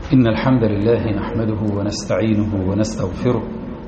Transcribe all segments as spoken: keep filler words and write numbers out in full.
إن الحمد لله نحمده ونستعينه ونستغفره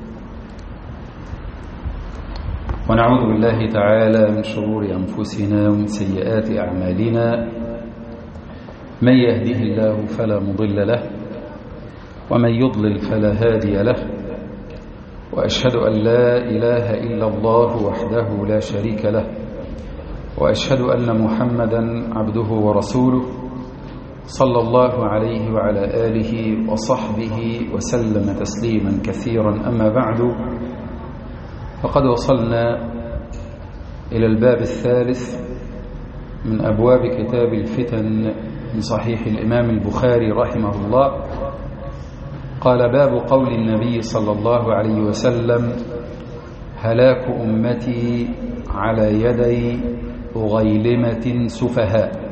ونعوذ بالله تعالى من شرور أنفسنا ومن سيئات أعمالنا. من يهده الله فلا مضل له ومن يضلل فلا هادي له، وأشهد أن لا إله إلا الله وحده لا شريك له، وأشهد أن محمدا عبده ورسوله صلى الله عليه وعلى آله وصحبه وسلم تسليما كثيرا. أما بعد، فقد وصلنا إلى الباب الثالث من أبواب كتاب الفتن من صحيح الإمام البخاري رحمه الله. قال: باب قول النبي صلى الله عليه وسلم: هلاك أمتي على يدي أغيلمة سفهاء.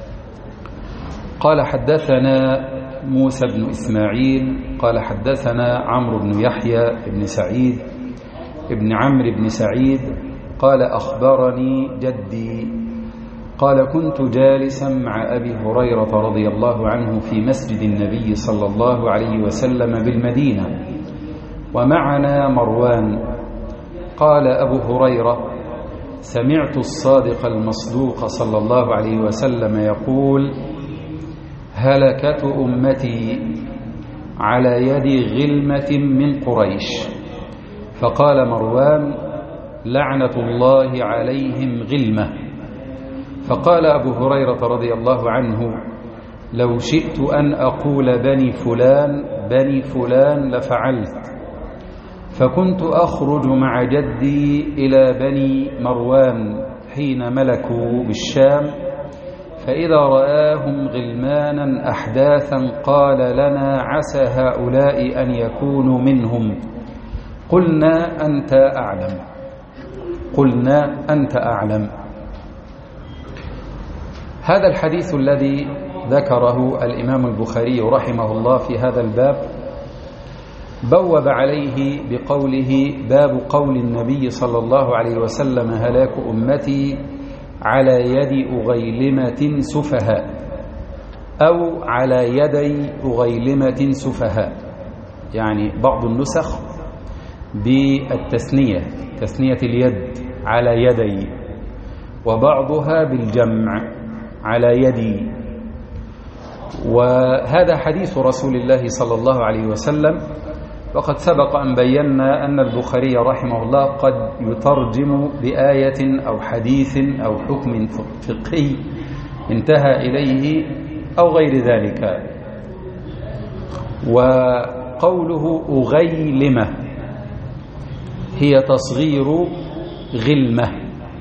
قال: حدثنا موسى بن إسماعيل قال: حدثنا عمرو بن يحيى بن سعيد ابن عمرو بن سعيد قال: أخبرني جدي قال: كنت جالسا مع أبي هريرة رضي الله عنه في مسجد النبي صلى الله عليه وسلم بالمدينة، ومعنا مروان. قال أبو هريرة: سمعت الصادق المصدوق صلى الله عليه وسلم يقول: هلكت أمتي على يد غلمة من قريش. فقال مروان: لعنة الله عليهم غلمة. فقال أبو هريرة رضي الله عنه: لو شئت أن أقول بني فلان بني فلان لفعلت. فكنت أخرج مع جدي إلى بني مروان حين ملكوا بالشام، فإذا رآهم غلمانا أحداثا قال لنا: عسى هؤلاء أن يكونوا منهم. قلنا: أنت أعلم قلنا أنت أعلم. هذا الحديث الذي ذكره الإمام البخاري رحمه الله في هذا الباب بوب عليه بقوله: باب قول النبي صلى الله عليه وسلم: هلاك أمتي على يد أغيلمة سفهاء، أو على يدي أغيلمة سفهاء. يعني بعض النسخ بالتثنية، تثنية اليد على يدي، وبعضها بالجمع على يدي. وهذا حديث رسول الله صلى الله عليه وسلم، وقد سبق أن بينا أن البخاري رحمه الله قد يترجم بآية أو حديث أو حكم فقهي انتهى إليه أو غير ذلك. وقوله أغيلمة هي تصغير غلمة.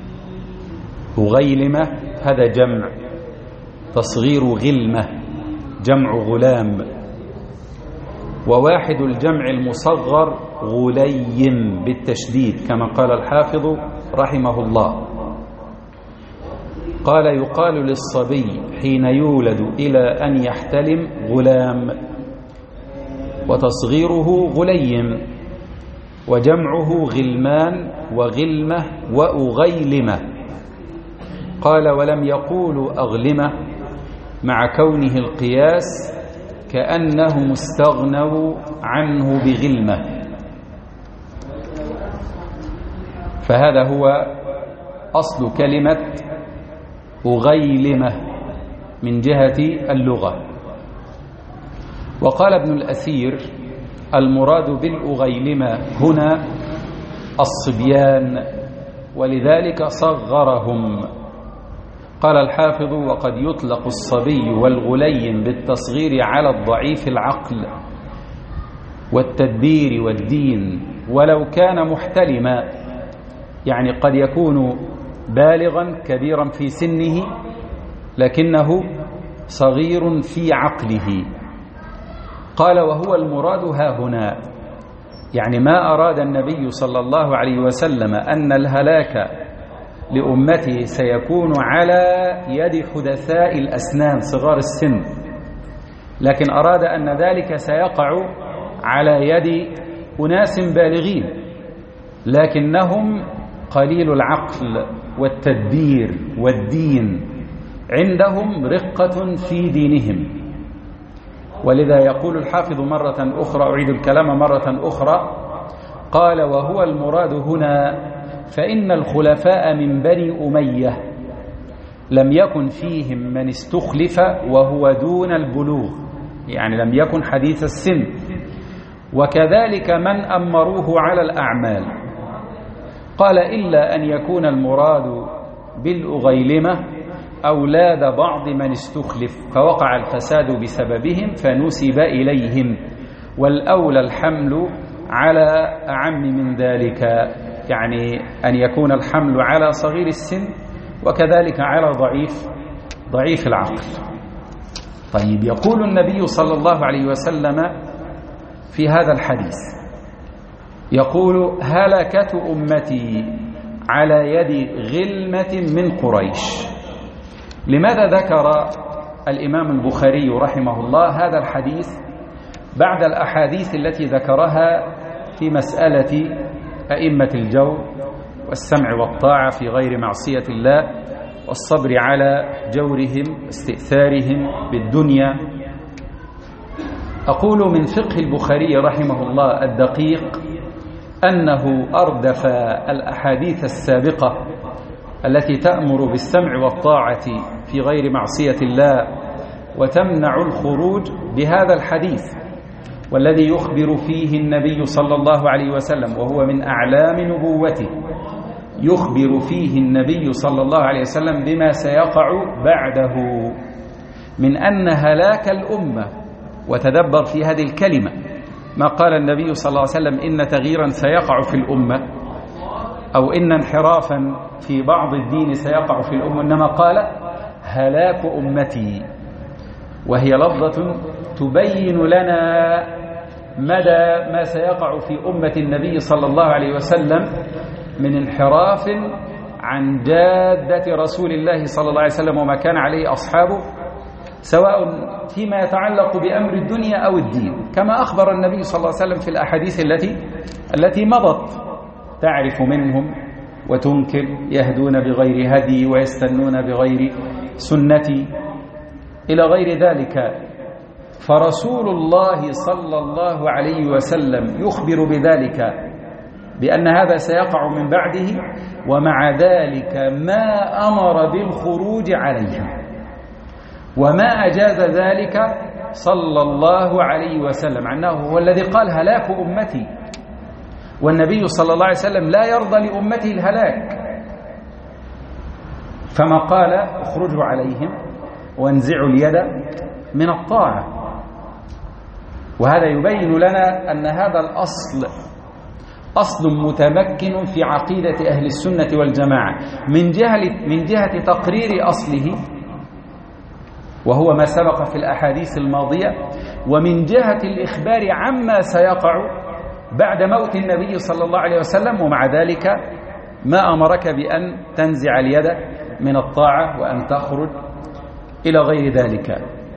أغيلمة هذا جمع، تصغير غلمة جمع غلام. وواحد الجمع المصغر غليم بالتشديد، كما قال الحافظ رحمه الله. قال: يقال للصبي حين يولد إلى أن يحتلم غلام، وتصغيره غليم، وجمعه غلمان وغلمة وأغيلمة. قال: ولم يقولوا أغلمة مع كونه القياس كأنهم استغنوا عنه بغلمة. فهذا هو أصل كلمة أغيلمة من جهة اللغة. وقال ابن الأثير: المراد بالأغيلمة هنا الصبيان، ولذلك صغرهم. قال الحافظ: وقد يطلق الصبي والغليم بالتصغير على الضعيف العقل والتدبير والدين، ولو كان محتلما. يعني قد يكون بالغا كبيرا في سنه لكنه صغير في عقله. قال: وهو المراد ها هنا، يعني ما أراد النبي صلى الله عليه وسلم أن الهلاك لأمته سيكون على يد حدثاء الأسنان صغار السن، لكن أراد أن ذلك سيقع على يد أناس بالغين لكنهم قليل العقل والتدبير والدين، عندهم رقة في دينهم. ولذا يقول الحافظ مرة أخرى، أعيد الكلام مرة أخرى، قال: وهو المراد هنا فإن الخلفاء من بني أمية لم يكن فيهم من استخلف وهو دون البلوغ، يعني لم يكن حديث السن، وكذلك من أمروه على الأعمال. قال: إلا أن يكون المراد بالأغيلمة أولاد بعض من استخلف فوقع الفساد بسببهم فنسب إليهم، والأولى الحمل على أعم من ذلك، يعني أن يكون الحمل على صغير السن وكذلك على ضعيف ضعيف العقل. طيب، يقول النبي صلى الله عليه وسلم في هذا الحديث، يقول: هلكة أمتي على يد غلمة من قريش. لماذا ذكر الإمام البخاري رحمه الله هذا الحديث بعد الأحاديث التي ذكرها في مسألة أئمة الجور والسمع والطاعة في غير معصية الله والصبر على جورهم واستئثارهم بالدنيا؟ أقول من فقه البخاري رحمه الله الدقيق أنه أردف الأحاديث السابقة التي تأمر بالسمع والطاعة في غير معصية الله وتمنع الخروج بهذا الحديث، والذي يخبر فيه النبي صلى الله عليه وسلم، وهو من أعلام نبوته، يخبر فيه النبي صلى الله عليه وسلم بما سيقع بعده من أن هلاك الأمة. وتدبر في هذه الكلمة، ما قال النبي صلى الله عليه وسلم إن تغييرا سيقع في الأمة أو إن انحرافا في بعض الدين سيقع في الأمة، إنما قال هلاك أمتي، وهي لفظة تبين لنا مدى ما سيقع في أمة النبي صلى الله عليه وسلم من انحراف عن جادة رسول الله صلى الله عليه وسلم وما كان عليه أصحابه، سواء فيما يتعلق بأمر الدنيا أو الدين، كما أخبر النبي صلى الله عليه وسلم في الأحاديث التي التي مضت: تعرف منهم وتنكر، يهدون بغير هدي ويستنون بغير سنتي، إلى غير ذلك. فرسول الله صلى الله عليه وسلم يخبر بذلك، بأن هذا سيقع من بعده، ومع ذلك ما أمر بالخروج عليها وما أجاز ذلك صلى الله عليه وسلم، عنه هو الذي قال هلاك أمتي، والنبي صلى الله عليه وسلم لا يرضى لأمته الهلاك، فما قال اخرجوا عليهم وانزعوا اليد من الطاعة. وهذا يبين لنا أن هذا الأصل أصل متمكن في عقيدة أهل السنة والجماعة من جهة, من جهة تقرير أصله، وهو ما سبق في الأحاديث الماضية، ومن جهة الإخبار عما سيقع بعد موت النبي صلى الله عليه وسلم، ومع ذلك ما أمرك بأن تنزع اليد من الطاعة وأن تخرج إلى غير ذلك.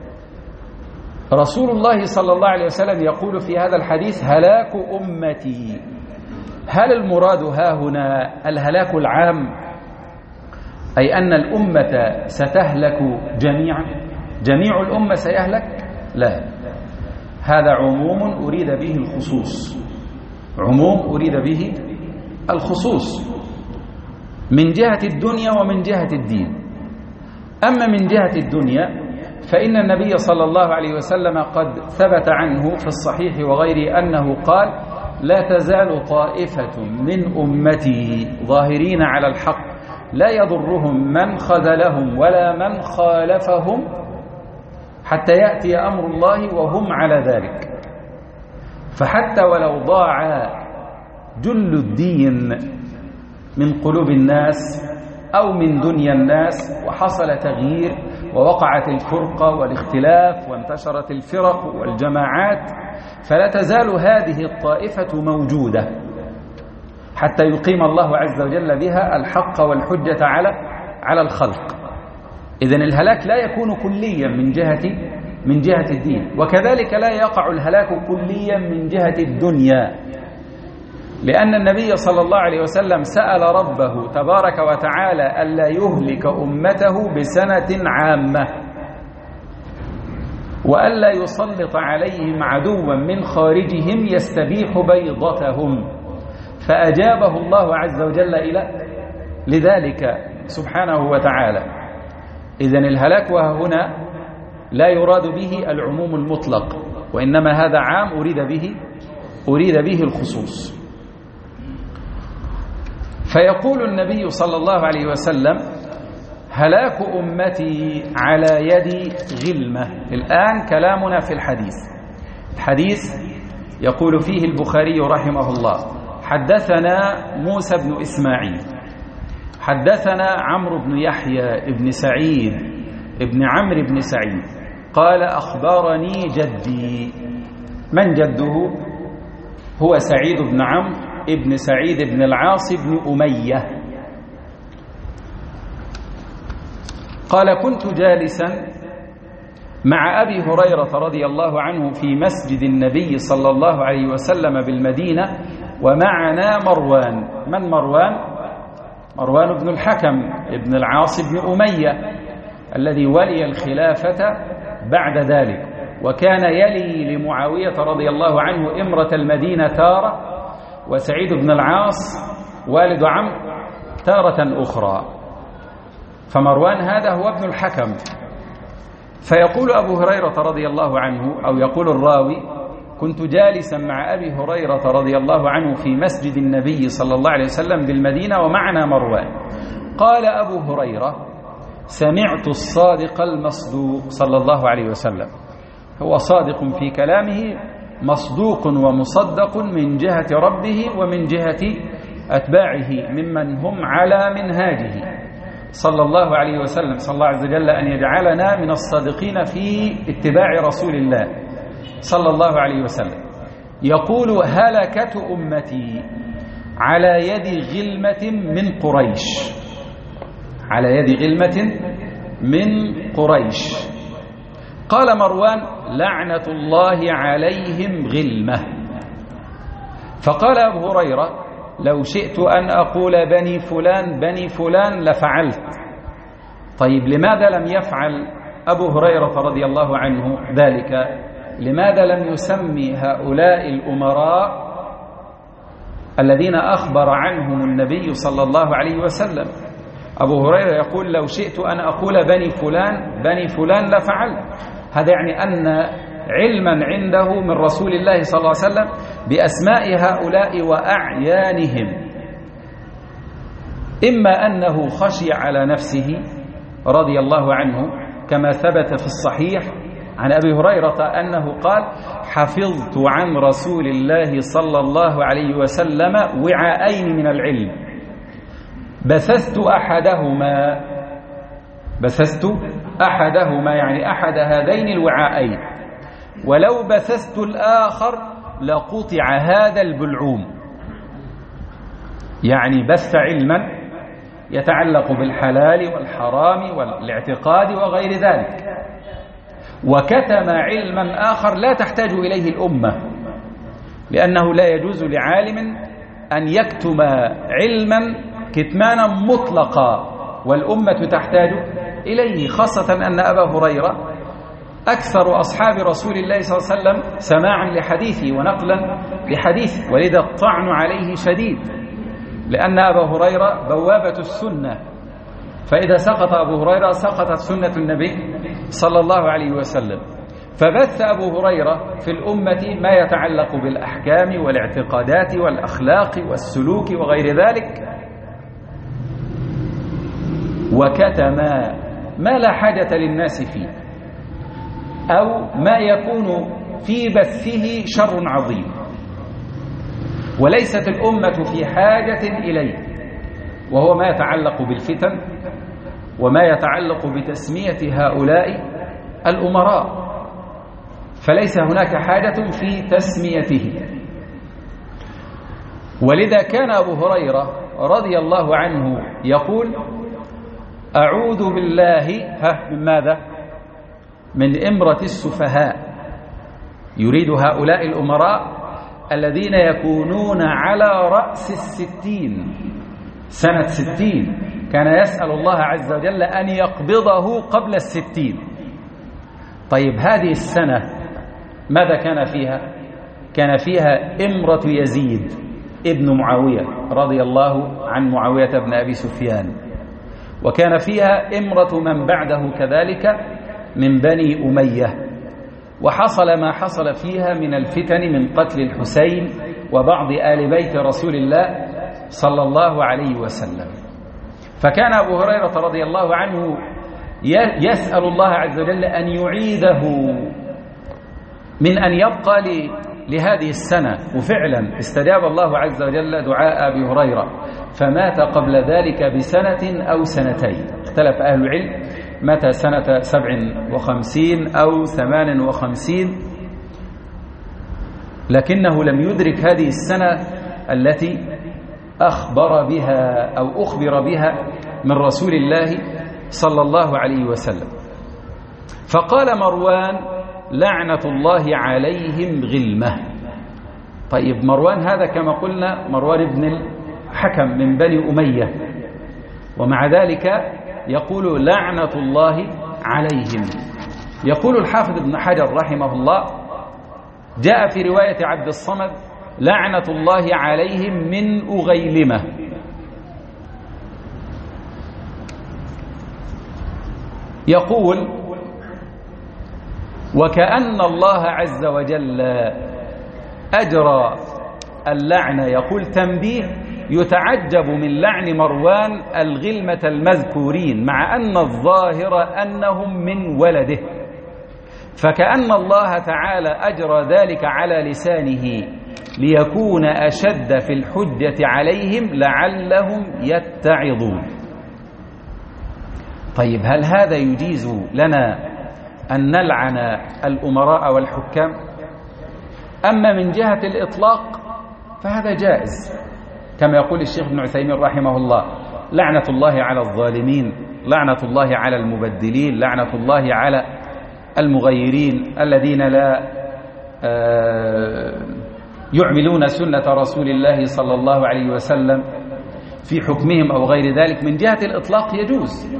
رسول الله صلى الله عليه وسلم يقول في هذا الحديث هلاك أمتي. هل المراد ها هنا الهلاك العام، أي أن الأمة ستهلك جميعا، جميع الأمة سيهلك؟ لا، هذا عموم أريد به الخصوص، عموم أريد به الخصوص من جهة الدنيا ومن جهة الدين. أما من جهة الدنيا فإن النبي صلى الله عليه وسلم قد ثبت عنه في الصحيح وغيره أنه قال لا تزال طائفة من أمتي ظاهرين على الحق لا يضرهم من خذلهم ولا من خالفهم حتى يأتي أمر الله وهم على ذلك. فحتى ولو ضاع جل الدين من قلوب الناس أو من دنيا الناس وحصل تغيير ووقعت الفرقة والاختلاف وانتشرت الفرق والجماعات، فلا تزال هذه الطائفة موجودة حتى يقيم الله عز وجل بها الحق والحجة على على الخلق. إذن الهلاك لا يكون كليا من جهة من جهة الدين، وكذلك لا يقع الهلاك كليا من جهة الدنيا، لأن النبي صلى الله عليه وسلم سأل ربه تبارك وتعالى ألا يهلك أمته بسنة عامة، وألا يسلط عليهم عدوا من خارجهم يستبيح بيضتهم، فأجابه الله عز وجل إلى لذلك سبحانه وتعالى. إذن الهلاك وهنا لا يراد به العموم المطلق، وإنما هذا عام أريد به أريد به الخصوص. فيقول النبي صلى الله عليه وسلم: هلاك أمتي على يد غلمة. الآن كلامنا في الحديث. الحديث يقول فيه البخاري رحمه الله: حدثنا موسى بن إسماعيل، حدثنا عمرو بن يحيى بن سعيد ابن عمرو بن سعيد قال: أخبرني جدي. من جده؟ هو سعيد بن عمرو ابن سعيد بن العاص بن أمية. قال: كنت جالسا مع أبي هريرة رضي الله عنه في مسجد النبي صلى الله عليه وسلم بالمدينة، ومعنا مروان. من مروان؟ مروان بن الحكم ابن العاص بن أمية الذي ولي الخلافة بعد ذلك، وكان يلي لمعاوية رضي الله عنه إمرة المدينة تارة، وسعيد بن العاص والد عمرو تارة أخرى. فمروان هذا هو ابن الحكم. فيقول أبو هريرة رضي الله عنه، أو يقول الراوي: كنت جالسا مع أبي هريرة رضي الله عنه في مسجد النبي صلى الله عليه وسلم بالمدينة ومعنا مروان. قال أبو هريرة: سمعت الصادق المصدوق صلى الله عليه وسلم. هو صادق في كلامه، مصدوق ومصدق من جهة ربه ومن جهة أتباعه ممن هم على منهاجه صلى الله عليه وسلم. صلى الله عز وجل أن يجعلنا من الصادقين في اتباع رسول الله صلى الله عليه وسلم. يقول: هلكة أمتي على يد غلمة من قريش. على يد غلمة من قريش. قال مروان: لعنة الله عليهم غلمة. فقال أبو هريرة: لو شئت أن أقول بني فلان بني فلان لفعلت. طيب لماذا لم يفعل أبو هريرة رضي الله عنه ذلك؟ لماذا لم يسمي هؤلاء الأمراء الذين أخبر عنهم النبي صلى الله عليه وسلم؟ أبو هريرة يقول: لو شئت أن أقول بني فلان بني فلان لفعلت. هذا يعني أن علما عنده من رسول الله صلى الله عليه وسلم بأسماء هؤلاء وأعيانهم، إما أنه خشي على نفسه رضي الله عنه كما ثبت في الصحيح عن أبي هريرة أنه قال: حفظت عن رسول الله صلى الله عليه وسلم وعاءين من العلم، بثثت أحدهما بثثت أحدهما يعني أحد هذين الوعاءين، ولو بثثت الآخر لقطع هذا البلعوم. يعني بث علما يتعلق بالحلال والحرام والاعتقاد وغير ذلك، وكتم علما آخر لا تحتاج إليه الأمة، لأنه لا يجوز لعالم أن يكتم علما كتمانا مطلقا والأمة تحتاج إليه، خاصة أن أبا هريرة أكثر أصحاب رسول الله صلى الله عليه وسلم سماعا لحديثه ونقلا لحديثه، ولذا الطعن عليه شديد، لأن أبا هريرة بوابة السنة، فإذا سقط أبو هريرة سقطت سنة النبي صلى الله عليه وسلم. فبث أبو هريرة في الأمة ما يتعلق بالأحكام والاعتقادات والأخلاق والسلوك وغير ذلك، وكتم ما لا حاجة للناس فيه، أو ما يكون في بثه شر عظيم وليست الأمة في حاجة إليه، وهو ما يتعلق بالفتن وما يتعلق بتسمية هؤلاء الأمراء، فليس هناك حاجة في تسميته. ولذا كان أبو هريرة رضي الله عنه يقول: أعوذ بالله ها من ماذا؟ من إمرة السفهاء. يريد هؤلاء الأمراء الذين يكونون على رأس الستين، سنة ستين، كان يسأل الله عز وجل أن يقبضه قبل الستين، طيب هذه السنة ماذا كان فيها؟ كان فيها إمرة يزيد ابن معاوية رضي الله عن معاوية بن أبي سفيان، وكان فيها إمرة من بعده كذلك من بني أمية، وحصل ما حصل فيها من الفتن من قتل الحسين وبعض آل بيت رسول الله صلى الله عليه وسلم. فكان أبو هريرة رضي الله عنه يسأل الله عز وجل أن يعيده من أن يبقى لهذه السنة، وفعلا استجاب الله عز وجل دعاء أبي هريرة فمات قبل ذلك بسنة أو سنتين، اختلف أهل العلم متى سنة سبع وخمسين أو ثمان وخمسين، لكنه لم يدرك هذه السنة التي أخبر بها أو أخبر بها من رسول الله صلى الله عليه وسلم. فقال مروان لعنة الله عليهم غلمة. طيب مروان هذا كما قلنا مروان بن الحكم من بني أمية، ومع ذلك يقول لعنة الله عليهم. يقول الحافظ ابن حجر رحمه الله جاء في رواية عبد الصمد لعنة الله عليهم من أغيلمة. يقول وكأن الله عز وجل أجرى اللعنة، يقول تنبيه يتعجب من لعن مروان الغلمة المذكورين مع أن الظاهر أنهم من ولده، فكأن الله تعالى أجرى ذلك على لسانه ليكون أشد في الحجة عليهم لعلهم يتعظون. طيب هل هذا يجيز لنا أن نلعن الأمراء والحكام؟ أما من جهة الإطلاق فهذا جائز، كما يقول الشيخ ابن عثيمين رحمه الله لعنة الله على الظالمين، لعنة الله على المبدلين، لعنة الله على المغيرين الذين لا يعملون سنة رسول الله صلى الله عليه وسلم في حكمهم أو غير ذلك. من جهة الإطلاق يجوز،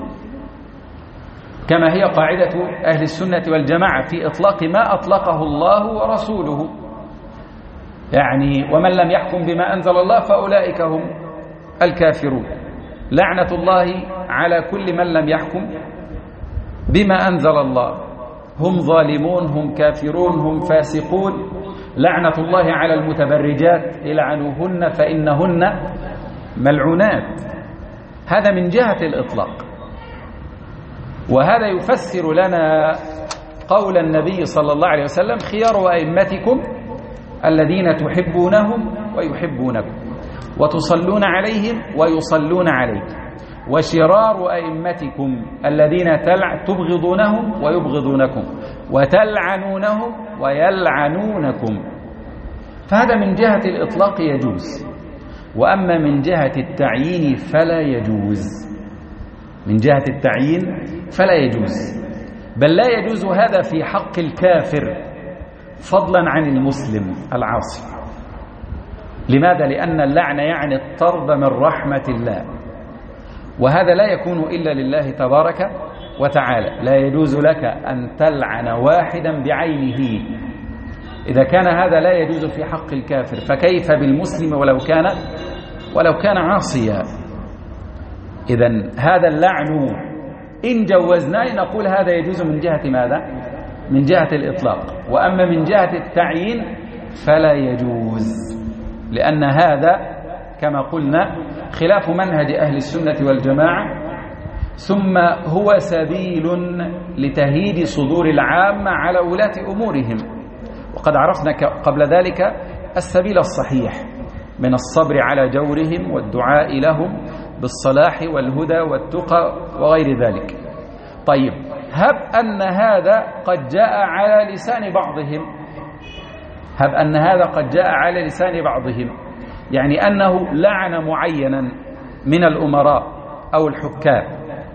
كما هي قاعدة أهل السنة والجماعة في إطلاق ما أطلقه الله ورسوله، يعني ومن لم يحكم بما أنزل الله فأولئك هم الكافرون. لعنة الله على كل من لم يحكم بما أنزل الله، هم ظالمون، هم كافرون، هم فاسقون. لعنة الله على المتبرجات العنوهن فإنهن ملعونات. هذا من جهة الإطلاق، وهذا يفسر لنا قول النبي صلى الله عليه وسلم خيار أئمتكم الذين تحبونهم ويحبونكم وتصلون عليهم ويصلون عليكم، وشرار أئمتكم الذين تبغضونهم ويبغضونكم وتلعنونهم ويلعنونكم. فهذا من جهة الإطلاق يجوز، وأما من جهة التعيين فلا يجوز. من جهة التعيين فلا يجوز، بل لا يجوز هذا في حق الكافر فضلا عن المسلم العاصي. لماذا؟ لأن اللعن يعني الطرد من رحمة الله، وهذا لا يكون إلا لله تبارك وتعالى. لا يجوز لك أن تلعن واحدا بعينه، إذا كان هذا لا يجوز في حق الكافر فكيف بالمسلم ولو كان ولو كان عاصيا؟ إذن هذا اللعن إن جوزناه نقول هذا يجوز من جهة ماذا؟ من جهة الإطلاق، وأما من جهة التعيين فلا يجوز، لأن هذا كما قلنا خلاف منهج أهل السنة والجماعة، ثم هو سبيل لتهييد صدور العامة على ولاة أمورهم. وقد عرفنا قبل ذلك السبيل الصحيح من الصبر على جورهم والدعاء لهم بالصلاح والهدى والتقى وغير ذلك. طيب هب أن هذا قد جاء على لسان بعضهم، هب أن هذا قد جاء على لسان بعضهم، يعني أنه لعن معينا من الأمراء أو الحكام،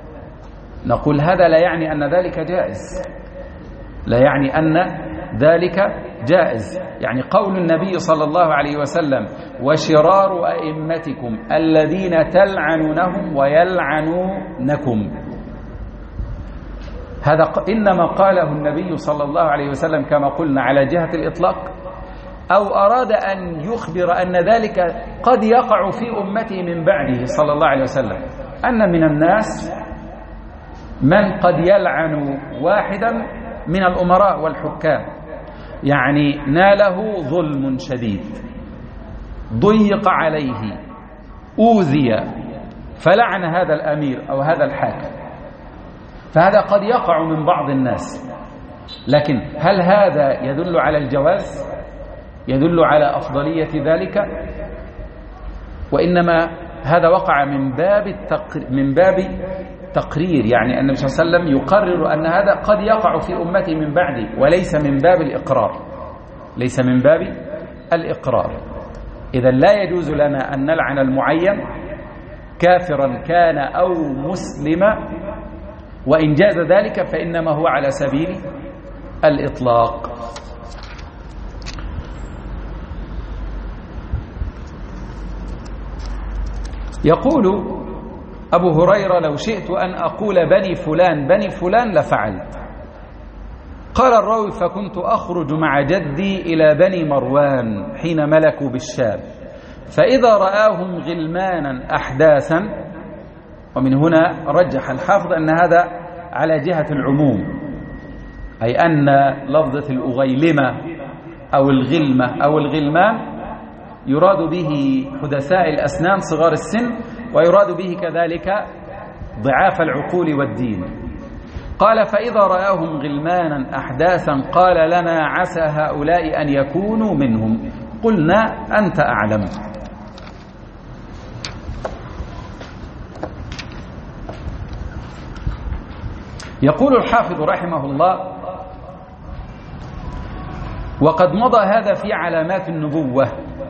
نقول هذا لا يعني أن ذلك جائز، لا يعني أن ذلك جائز. يعني قول النبي صلى الله عليه وسلم وشرار أئمتكم الذين تلعنونهم ويلعنونكم، هذا إنما قاله النبي صلى الله عليه وسلم كما قلنا على جهة الإطلاق، أو أراد أن يخبر أن ذلك قد يقع في أمته من بعده صلى الله عليه وسلم، أن من الناس من قد يلعن واحدا من الأمراء والحكام، يعني ناله ظلم شديد، ضيق عليه، أوذي، فلعن هذا الأمير أو هذا الحاكم، فهذا قد يقع من بعض الناس. لكن هل هذا يدل على الجواز؟ يدل على أفضلية ذلك؟ وإنما هذا وقع من باب التقر... من باب تقرير، يعني النبي صلى الله عليه وسلم يقرر أن هذا قد يقع في أمتي من بعدي، وليس من باب الإقرار، ليس من باب الإقرار. إذا لا يجوز لنا أن نلعن المعين كافرا كان أو مسلما، وإن جاز ذلك فإنما هو على سبيل الإطلاق. يقول أبو هريرة: لو شئت أن أقول بني فلان بني فلان لفعلت. قال الراوي: فكنت أخرج مع جدي إلى بني مروان حين ملكوا بالشام، فإذا رآهم غلمانا أحداثا. ومن هنا رجح الحافظ أن هذا على جهة العموم، أي أن لفظة الأغيلمة أو الغلمة أو الغلمان يراد به حدثاء الأسنان صغار السن، ويراد به كذلك ضعاف العقول والدين. قال: فإذا رآهم غلمانا أحداثا قال لنا: عسى هؤلاء أن يكونوا منهم. قلنا: أنت أعلم. يقول الحافظ رحمه الله: وقد مضى هذا في علامات النبوة.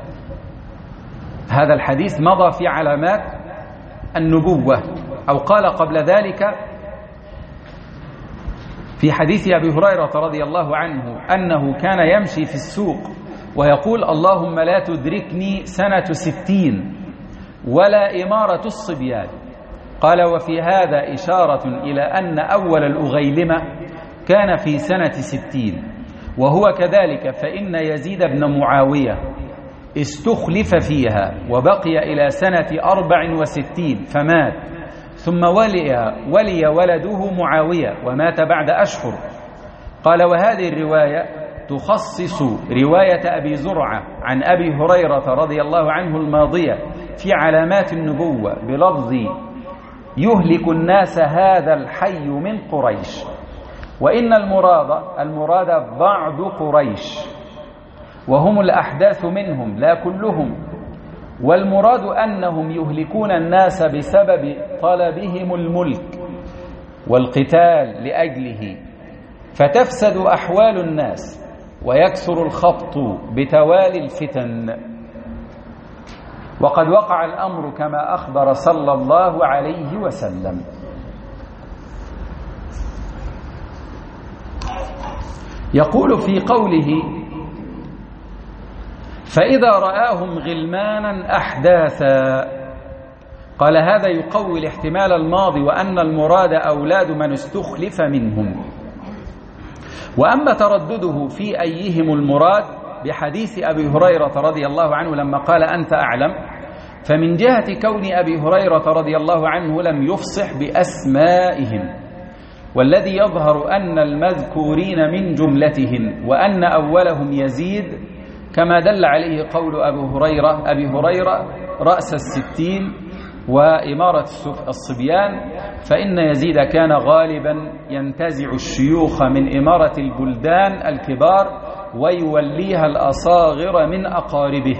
هذا الحديث مضى في علامات النبوة، أو قال قبل ذلك في حديث أبي هريرة رضي الله عنه أنه كان يمشي في السوق ويقول: اللهم لا تدركني سنة ستين ولا إمارة الصبيان. قال: وفي هذا إشارة إلى أن أول الأغيلمة كان في سنة ستين، وهو كذلك فإن يزيد بن معاوية استخلف فيها وبقي إلى سنة أربع وستين فمات، ثم ولي, ولي ولده معاوية ومات بعد أشهر. قال: وهذه الرواية تخصص رواية أبي زرعة عن أبي هريرة رضي الله عنه الماضية في علامات النبوة بلفظ: يهلك الناس هذا الحي من قريش. وإن المراد المراد بعض قريش، وهم الأحداث منهم لا كلهم، والمراد أنهم يهلكون الناس بسبب طلبهم الملك والقتال لأجله، فتفسد أحوال الناس ويكثر الخبط بتوالي الفتن. وقد وقع الأمر كما أخبر صلى الله عليه وسلم. يقول في قوله: فإذا رآهم غلمانا أحداثا، قال: هذا يقوي الاحتمال الماضي، وأن المراد أولاد من استخلف منهم. وأما تردده في أيهم المراد بحديث أبي هريرة رضي الله عنه لما قال: أنت أعلم، فمن جهة كون أبي هريرة رضي الله عنه لم يفصح بأسمائهم، والذي يظهر أن المذكورين من جملتهم، وأن أولهم يزيد، كما دل عليه قول أبي هريرة أبي هريرة رأس الستين وإمارة الصبيان، فإن يزيد كان غالبا ينتزع الشيوخ من إمارة البلدان الكبار ويوليها الأصاغر من أقاربه.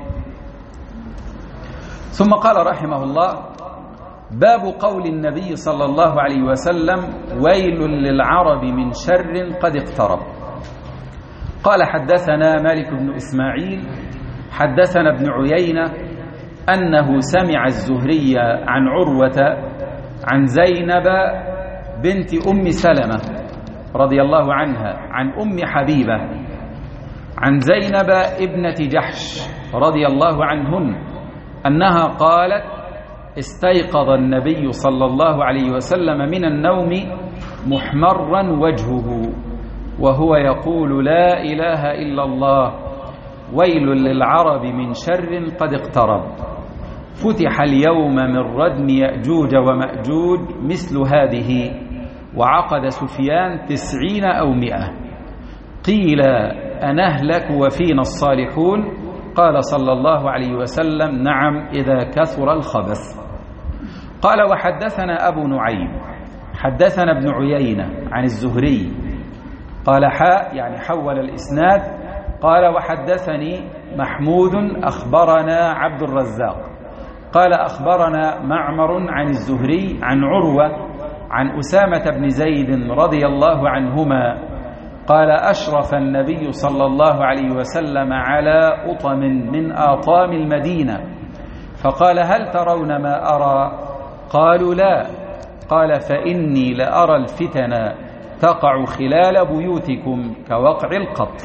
ثم قال رحمه الله: باب قول النبي صلى الله عليه وسلم: ويل للعرب من شر قد اقترب. قال: حدثنا مالك بن إسماعيل حدثنا ابن عيينة أنه سمع الزهري عن عروة عن زينب بنت أم سلمة رضي الله عنها عن أم حبيبة عن زينب ابنة جحش رضي الله عنهن أنها قالت: استيقظ النبي صلى الله عليه وسلم من النوم محمرا وجهه وهو يقول لا إله إلا الله ويل للعرب من شر قد اقترب فتح اليوم من ردم يأجوج ومأجوج مثل هذه وعقد سفيان تسعين أو مئة قيل أنهلك وفينا الصالحون قال صلى الله عليه وسلم نعم إذا كثر الخبث. قال وحدثنا أبو نعيم حدثنا ابن عيينة عن الزهري قال حاء يعني حول الإسناد قال وحدثني محمود أخبرنا عبد الرزاق قال أخبرنا معمر عن الزهري عن عروة عن أسامة بن زيد رضي الله عنهما قال أشرف النبي صلى الله عليه وسلم على أطم من آطام المدينة فقال هل ترون ما أرى؟ قالوا لا. قال فإني لأرى الفتن تقع خلال بيوتكم كوقع القطر.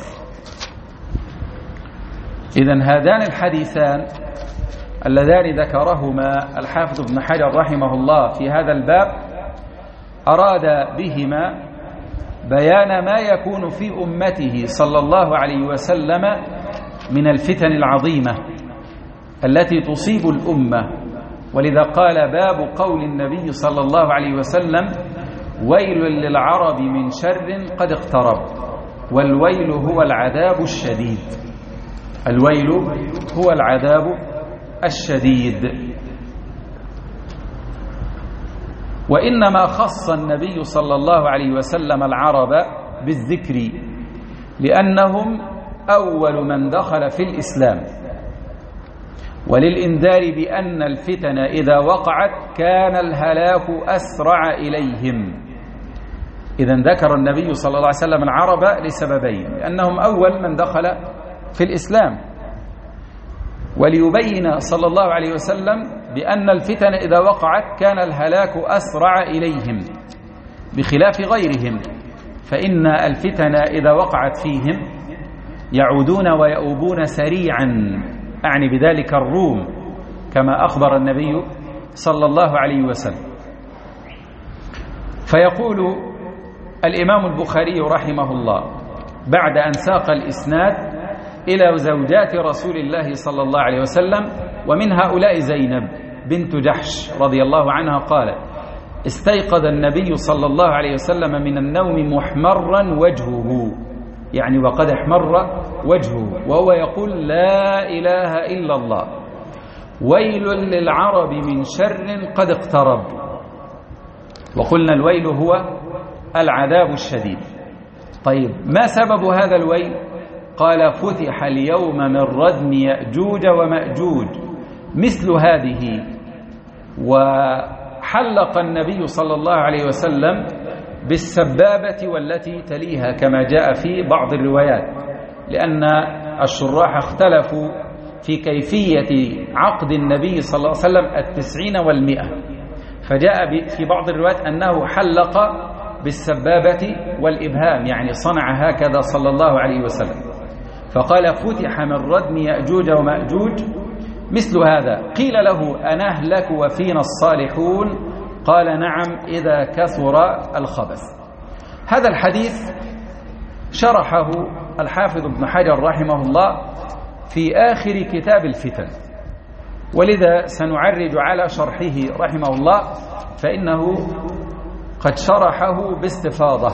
إذن هذان الحديثان اللذان ذكرهما الحافظ ابن حجر رحمه الله في هذا الباب أراد بهما بيان ما يكون في أمته صلى الله عليه وسلم من الفتن العظيمة التي تصيب الأمة، ولذا قال باب قول النبي صلى الله عليه وسلم ويل للعرب من شر قد اقترب، والويل هو العذاب الشديد. الويل هو العذاب الشديد. وإنما خص النبي صلى الله عليه وسلم العرب بالذكر لأنهم أول من دخل في الإسلام، وللإنذار بأن الفتن إذا وقعت كان الهلاك أسرع إليهم. إذن ذكر النبي صلى الله عليه وسلم العرب لسببين: لأنهم أول من دخل في الإسلام، وليبين صلى الله عليه وسلم بأن الفتن إذا وقعت كان الهلاك أسرع إليهم بخلاف غيرهم، فإن الفتن إذا وقعت فيهم يعودون ويؤوبون سريعا، أعني بذلك الروم كما أخبر النبي صلى الله عليه وسلم. فيقول الإمام البخاري رحمه الله بعد أن ساق الإسناد إلى زوجات رسول الله صلى الله عليه وسلم، ومن هؤلاء زينب بنت جحش رضي الله عنها قالت: استيقظ النبي صلى الله عليه وسلم من النوم محمرا وجهه، يعني وقد احمر وجهه، وهو يقول لا إله إلا الله ويل للعرب من شر قد اقترب. وقلنا الويل هو العذاب الشديد. طيب ما سبب هذا الويل؟ قال فتح اليوم من ردم يأجوج ومأجوج مثل هذه. وحلق النبي صلى الله عليه وسلم بالسبابة والتي تليها كما جاء في بعض الروايات، لأن الشراح اختلفوا في كيفية عقد النبي صلى الله عليه وسلم التسعين والمئة، فجاء في بعض الروايات أنه حلق بالسبابة والإبهام، يعني صنع هكذا صلى الله عليه وسلم. فقال فتح من ردم يأجوج ومأجوج مثل هذا. قيل له أنهلك وفينا الصالحون؟ قال نعم إذا كثر الخبث. هذا الحديث شرحه الحافظ ابن حجر رحمه الله في آخر كتاب الفتن، ولذا سنعرج على شرحه رحمه الله، فإنه قد شرحه باستفاضة.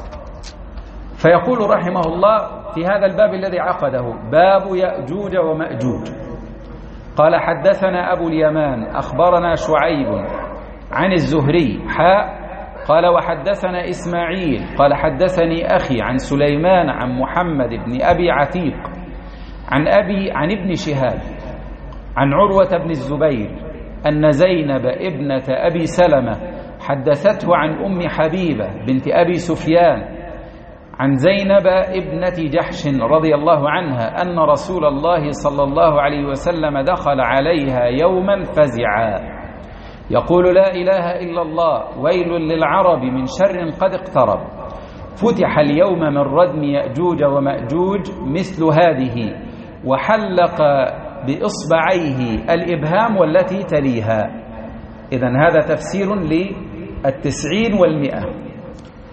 فيقول رحمه الله في هذا الباب الذي عقده: باب يأجوج ومأجوج. قال حدثنا أبو اليمان أخبرنا شعيب عن الزهري حاء قال وحدثنا إسماعيل قال حدثني أخي عن سليمان عن محمد بن أبي عتيق عن أبي عن ابن شهاب عن عروة بن الزبير أن زينب ابنة أبي سلمة حدثته عن أم حبيبة بنت أبي سفيان عن زينب ابنة جحش رضي الله عنها أن رسول الله صلى الله عليه وسلم دخل عليها يوما فزعا يقول لا إله إلا الله ويل للعرب من شر قد اقترب فتح اليوم من ردم يأجوج ومأجوج مثل هذه، وحلق بإصبعيه الإبهام والتي تليها. إذن هذا تفسير للتسعين والمئة.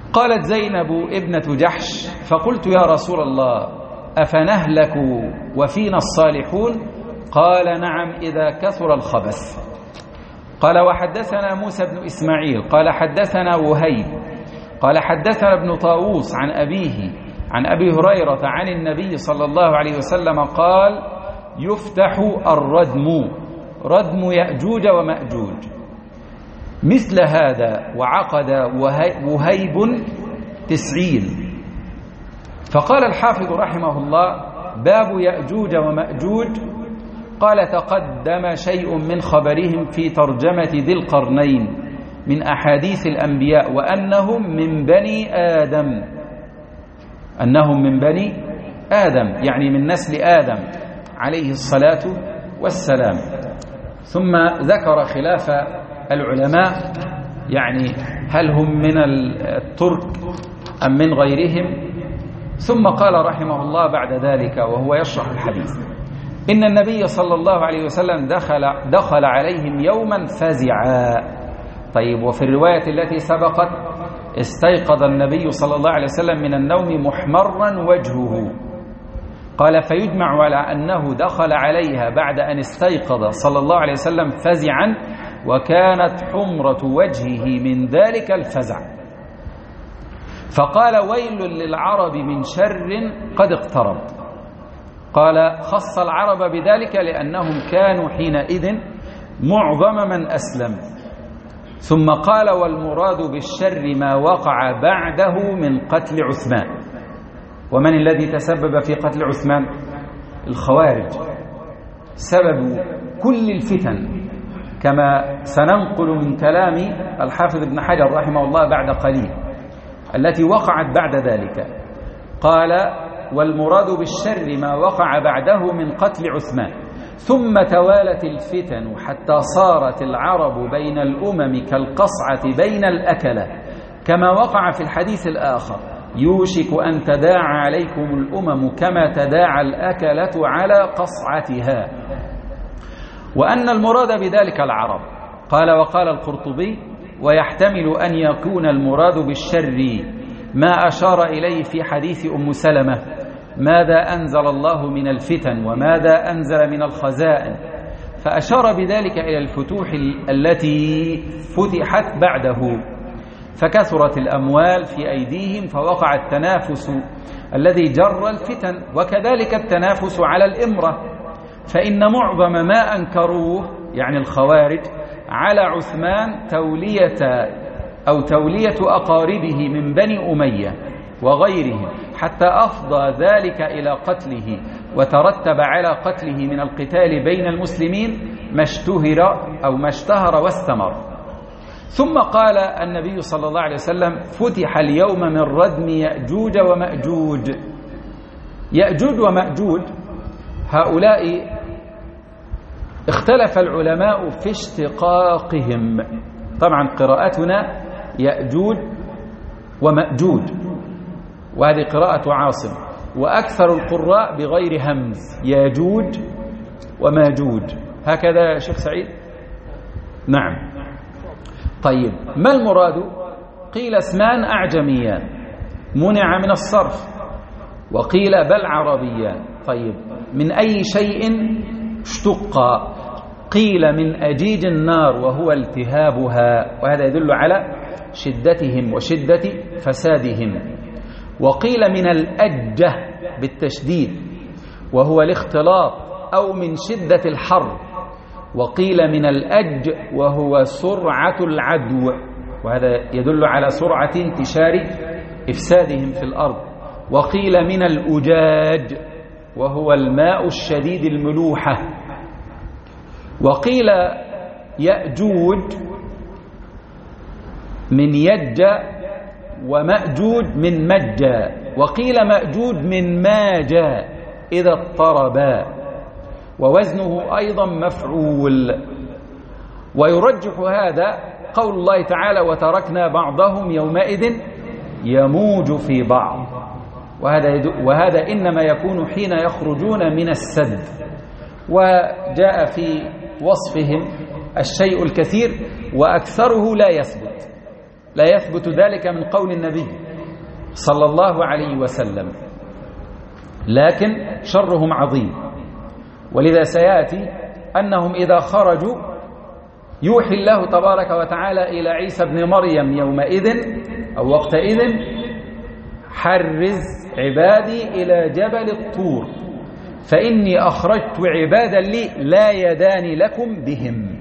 قالت زينب ابنة جحش: فقلت يا رسول الله أفنهلك وفينا الصالحون؟ قال: نعم إذا كثر الخبث. قال: وحدثنا موسى بن إسماعيل قال حدثنا وهيب قال حدثنا ابن طاووس عن أبيه عن أبي هريرة عن النبي صلى الله عليه وسلم قال: يفتح الردم، ردم يأجوج ومأجوج، مثل هذا وعقد وهيب تسعين. فقال الحافظ رحمه الله: باب يأجوج ومأجوج. قال: تقدم شيء من خبرهم في ترجمة ذي القرنين من أحاديث الأنبياء، وأنهم من بني آدم، أنهم من بني آدم يعني من نسل آدم عليه الصلاة والسلام. ثم ذكر خلاف العلماء، يعني هل هم من الترك أم من غيرهم. ثم قال رحمه الله بعد ذلك وهو يشرح الحديث: إن النبي صلى الله عليه وسلم دخل, دخل عليهم يوما فزعا. طيب، وفي الرواية التي سبقت: استيقظ النبي صلى الله عليه وسلم من النوم محمرا وجهه. قال: فيجمع على أنه دخل عليها بعد أن استيقظ صلى الله عليه وسلم فزعا، وكانت حمرة وجهه من ذلك الفزع. فقال: ويل للعرب من شر قد اقترب. قال: خص العرب بذلك لأنهم كانوا حينئذ معظم من أسلم. ثم قال: والمراد بالشر ما وقع بعده من قتل عثمان. ومن الذي تسبب في قتل عثمان؟ الخوارج، سبب كل الفتن، كما سننقل من كلام الحافظ ابن حجر رحمه الله بعد قليل، التي وقعت بعد ذلك. قال: والمراد بالشر ما وقع بعده من قتل عثمان. ثم توالت الفتن حتى صارت العرب بين الأمم كالقصعة بين الأكلة، كما وقع في الحديث الآخر: يوشك أن تداعى عليكم الأمم كما تداعى الأكلة على قصعتها. وأن المراد بذلك العرب. قال: وقال القرطبي: ويحتمل أن يكون المراد بالشر ما أشار إليه في حديث أم سلمة: ماذا أنزل الله من الفتن وماذا أنزل من الخزائن، فأشار بذلك إلى الفتوح التي فتحت بعده، فكثرت الأموال في أيديهم فوقع التنافس الذي جر الفتن، وكذلك التنافس على الإمرة. فإن معظم ما أنكروه يعني الخوارج على عثمان تولية أو تولية أقاربه من بني أمية وغيرهم، حتى أفضى ذلك إلى قتله، وترتب على قتله من القتال بين المسلمين ما اشتهر أو ما اشتهر واستمر. ثم قال النبي صلى الله عليه وسلم: فتح اليوم من ردم يأجوج ومأجوج. يأجوج ومأجوج هؤلاء اختلف العلماء في اشتقاقهم. طبعا قراءتنا يأجوج ومأجوج، وهذه قراءة عاصم، وأكثر القراء بغير همز: ياجوج وماجوج. هكذا يا شيخ سعيد؟ نعم. طيب، ما المراد؟ قيل اسمان أعجميان منع من الصرف، وقيل بل عربيان. طيب، من أي شيء اشتق؟ قيل من أجيج النار وهو التهابها، وهذا يدل على شدتهم وشدة فسادهم. وقيل من الأجة بالتشديد وهو الاختلاط أو من شدة الحر. وقيل من الأج وهو سرعة العدو، وهذا يدل على سرعة انتشار إفسادهم في الأرض. وقيل من الأجاج وهو الماء الشديد الملوحة. وقيل يأجوج من يج، ومأجوج من مجا. وقيل مأجوج من ماجا إذا اضطربا، ووزنه أيضا مفعول. ويرجح هذا قول الله تعالى: وتركنا بعضهم يومئذ يموج في بعض. وهذا, وهذا إنما يكون حين يخرجون من السد. وجاء في وصفهم الشيء الكثير وأكثره لا يثبت، لا يثبت ذلك من قول النبي صلى الله عليه وسلم، لكن شرهم عظيم. ولذا سيأتي أنهم إذا خرجوا يوحي الله تبارك وتعالى إلى عيسى بن مريم يومئذ أو وقتئذ: حرز عبادي إلى جبل الطور فإني أخرجت عبادا لي لا يدان لكم بهم.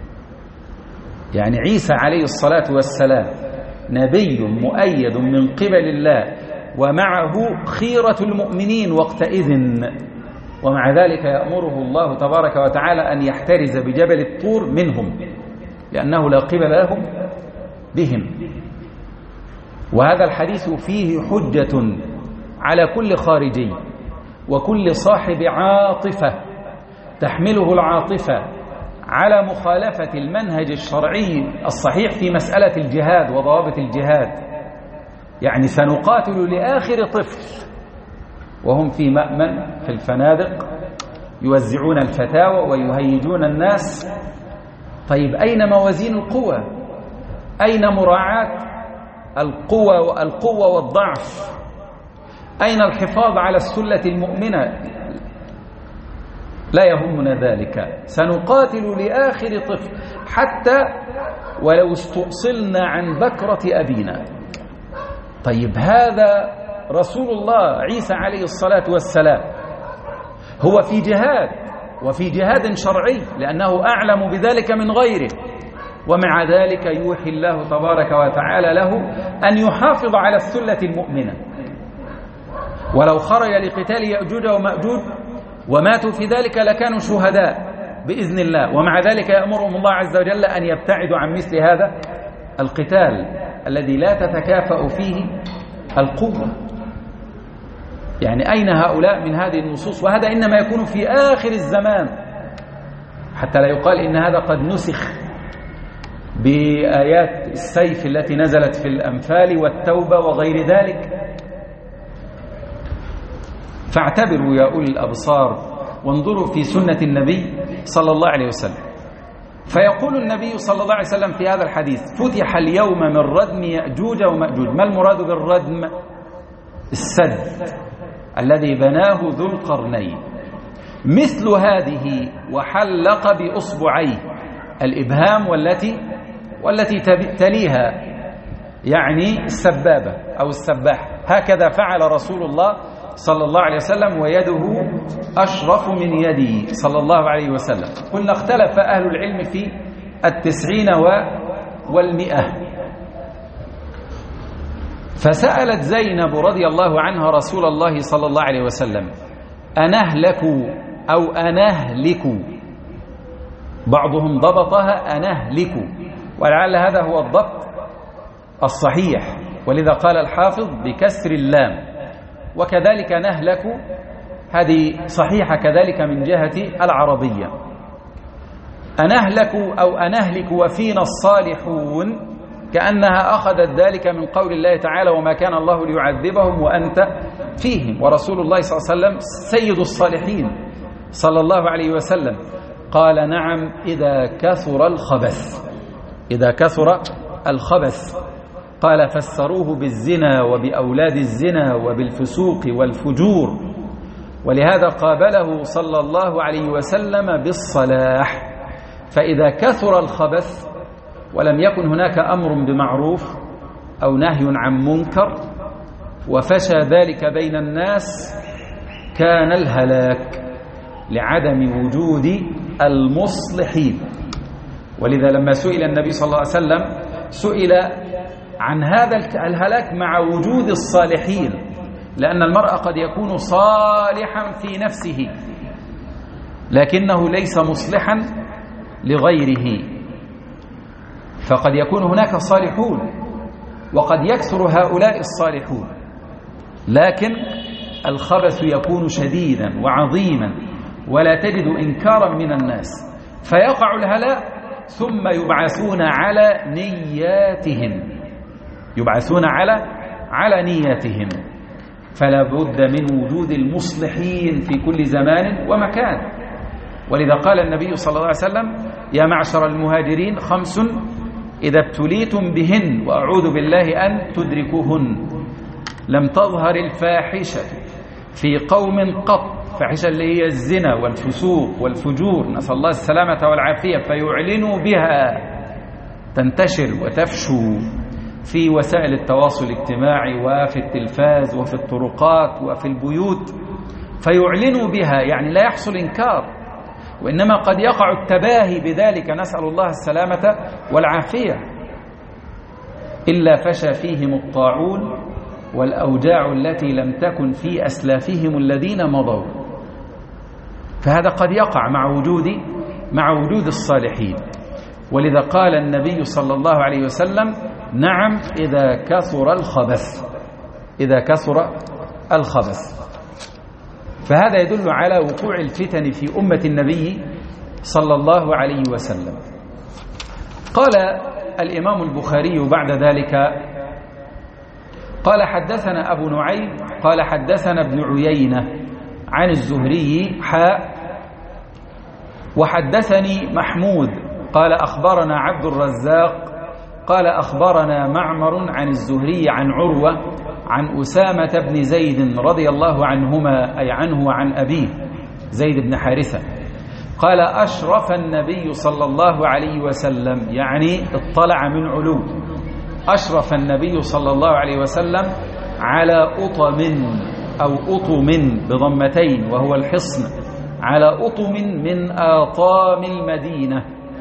يعني عيسى عليه الصلاة والسلام نبي مؤيد من قبل الله ومعه خيرة المؤمنين وقتئذ، ومع ذلك يأمره الله تبارك وتعالى أن يحترز بجبل الطور منهم لأنه لا قبل لهم بهم. وهذا الحديث فيه حجة على كل خارجي وكل صاحب عاطفة تحمله العاطفة على مخالفة المنهج الشرعي الصحيح في مسألة الجهاد وضوابط الجهاد. يعني سنقاتل لآخر طفل وهم في مأمن في الفنادق يوزعون الفتاوى ويهيجون الناس. طيب أين موازين القوى؟ أين مراعاة القوة القوة والضعف؟ أين الحفاظ على السلة المؤمنة؟ لا يهمنا ذلك، سنقاتل لآخر طفل حتى ولو استؤصلنا عن بكرة أبينا. طيب هذا رسول الله عيسى عليه الصلاة والسلام هو في جهاد وفي جهاد شرعي لأنه أعلم بذلك من غيره، ومع ذلك يوحي الله تبارك وتعالى له أن يحافظ على السلة المؤمنة. ولو خرج لقتال يأجوج ومأجوج وماتوا في ذلك لكانوا شهداء بإذن الله، ومع ذلك يأمرهم الله عز وجل أن يبتعدوا عن مثل هذا القتال الذي لا تتكافأ فيه القوة. يعني أين هؤلاء من هذه النصوص؟ وهذا إنما يكون في آخر الزمان، حتى لا يقال إن هذا قد نسخ بآيات السيف التي نزلت في الأنفال والتوبة وغير ذلك. فاعتبروا يا أولي الأبصار وانظروا في سنة النبي صلى الله عليه وسلم. فيقول النبي صلى الله عليه وسلم في هذا الحديث: فتح اليوم من ردم يأجوج ومأجوج. ما المراد بالردم؟ السد الذي بناه ذو القرنين، مثل هذه وحلق بأصبعيه الإبهام والتي والتي تليها، يعني السبابة أو السباح. هكذا فعل رسول الله صلى الله عليه وسلم ويده أشرف من يده صلى الله عليه وسلم. قلنا اختلف أهل العلم في التسعين والمئة. فسألت زينب رضي الله عنها رسول الله صلى الله عليه وسلم: أنهلك أو أنهلك؟ بعضهم ضبطها أنهلك، ولعل هذا هو الضبط الصحيح، ولذا قال الحافظ بكسر اللام. وكذلك نهلك هذه صحيحة كذلك من جهة العربية. أنهلك أو أنهلك وفينا الصالحون، كأنها أخذت ذلك من قول الله تعالى: وما كان الله ليعذبهم وأنت فيهم، ورسول الله صلى الله عليه وسلم سيد الصالحين صلى الله عليه وسلم. قال: نعم إذا كثر الخبث، إذا كثر الخبث. قال: فسروه بالزنا وبأولاد الزنا وبالفسوق والفجور، ولهذا قابله صلى الله عليه وسلم بالصلاح. فإذا كثر الخبث ولم يكن هناك أمر بمعروف أو نهي عن منكر وفشى ذلك بين الناس كان الهلاك لعدم وجود المصلحين. ولذا لما سئل النبي صلى الله عليه وسلم سئل عن هذا الهلاك مع وجود الصالحين، لأن المرء قد يكون صالحا في نفسه لكنه ليس مصلحا لغيره، فقد يكون هناك صالحون وقد يكثر هؤلاء الصالحون، لكن الخبث يكون شديدا وعظيما ولا تجد إنكارا من الناس، فيقع الهلاك ثم يبعثون على نياتهم، يبعثون على على نياتهم. فلا بد من وجود المصلحين في كل زمان ومكان. ولذا قال النبي صلى الله عليه وسلم: يا معشر المهاجرين خمس إذا ابتليتم بهن وأعوذ بالله أن تدركوهن. لم تظهر الفاحشة في قوم قط، فاحشة اللي هي الزنا والفسوق والفجور، نسأل الله السلامة والعافية، فيعلنوا بها تنتشر وتفشو في وسائل التواصل الاجتماعي وفي التلفاز وفي الطرقات وفي البيوت، فيعلنوا بها، يعني لا يحصل إنكار، وإنما قد يقع التباهي بذلك، نسأل الله السلامة والعافية. إلا فشى فيهم الطاعون والأوجاع التي لم تكن في أسلافهم الذين مضوا. فهذا قد يقع مع وجود مع وجود الصالحين. ولذا قال النبي صلى الله عليه وسلم: نعم إذا كثر الخبث، إذا كثر الخبث. فهذا يدل على وقوع الفتن في أمة النبي صلى الله عليه وسلم. قال الإمام البخاري بعد ذلك: قال حدثنا أبو نعيم قال حدثنا ابن عيينة عن الزهري حاء وحدثني محمود قال أخبرنا عبد الرزاق قال أخبرنا معمر عن الزهري عن عروة عن أسامة بن زيد رضي الله عنهما، أي عنه وعن أبيه زيد بن حارثة، قال: أشرف النبي صلى الله عليه وسلم، يعني اطلع من علو، أشرف النبي صلى الله عليه وسلم على أطم أو أطم بضمتين وهو الحصن، على أطم من آطام المدينة.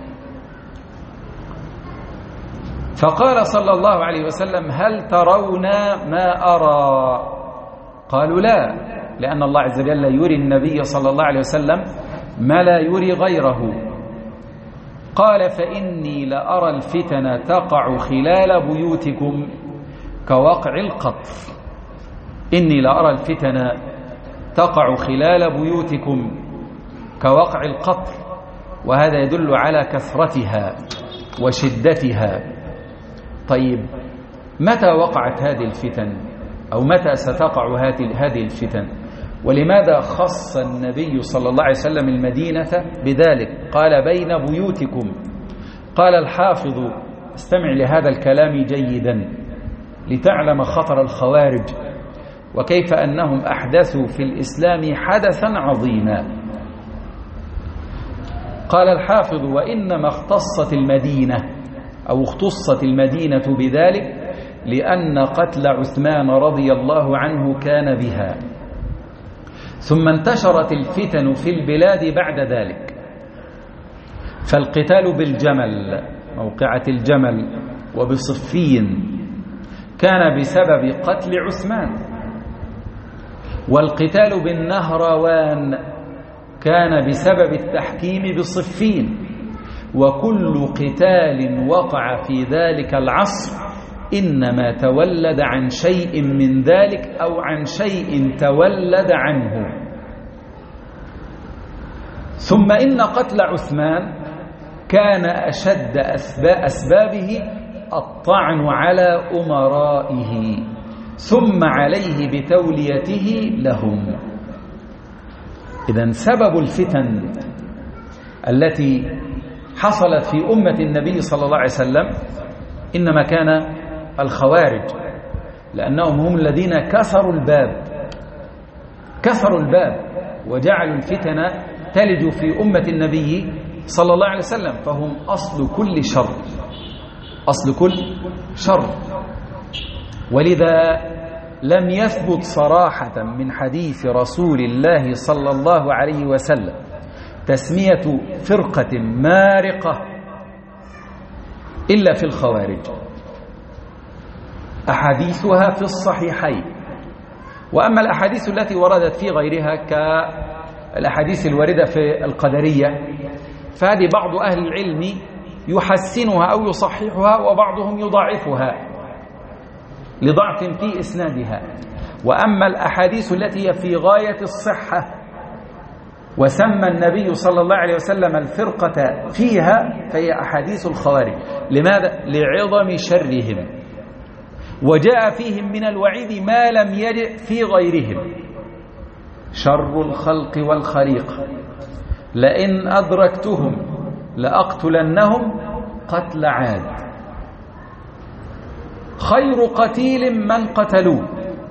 فقال صلى الله عليه وسلم: هل ترون ما أرى؟ قالوا: لا، لأن الله عز وجل يري النبي صلى الله عليه وسلم ما لا يري غيره. قال: فإني لأرى الفتن تقع خلال بيوتكم كوقع القطر. إني لأرى الفتن تقع خلال بيوتكم كوقع القطر، وهذا يدل على كثرتها وشدتها. طيب، متى وقعت هذه الفتن أو متى ستقع هذه الفتن؟ ولماذا خص النبي صلى الله عليه وسلم المدينة بذلك؟ قال: بين بيوتكم. قال الحافظ: استمع لهذا الكلام جيدا لتعلم خطر الخوارج وكيف أنهم أحدثوا في الإسلام حدثا عظيما. قال الحافظ: وإنما اختصت المدينة أو اختصت المدينة بذلك لأن قتل عثمان رضي الله عنه كان بها، ثم انتشرت الفتن في البلاد بعد ذلك. فالقتال بالجمل، موقعة الجمل، وبصفين كان بسبب قتل عثمان، والقتال بالنهروان كان بسبب التحكيم بصفين، وكل قتال وقع في ذلك العصر إنما تولد عن شيء من ذلك أو عن شيء تولد عنه. ثم إن قتل عثمان كان أشد أسبابه الطعن على أمرائه ثم عليه بتوليته لهم. إذن سبب الفتن التي حصلت في أمة النبي صلى الله عليه وسلم إنما كان الخوارج، لأنهم هم الذين كسروا الباب كسروا الباب وجعلوا الفتن تلج في أمة النبي صلى الله عليه وسلم، فهم أصل كل شر أصل كل شر. ولذا لم يثبت صراحة من حديث رسول الله صلى الله عليه وسلم تسمية فرقة مارقة إلا في الخوارج، أحاديثها في الصحيحين. وأما الأحاديث التي وردت في غيرها كالأحاديث الواردة في القدرية فهذه بعض أهل العلم يحسنها أو يصححها، وبعضهم يضاعفها لضعف في إسنادها. وأما الأحاديث التي هي في غاية الصحة وسمى النبي صلى الله عليه وسلم الفرقة فيها فهي أحاديث الخوارج. لماذا؟ لعظم شرهم، وجاء فيهم من الوعيد ما لم يجئ في غيرهم. شر الخلق والخليق لئن أدركتهم لأقتلنهم قتل عاد خير قتيل من قتلوه،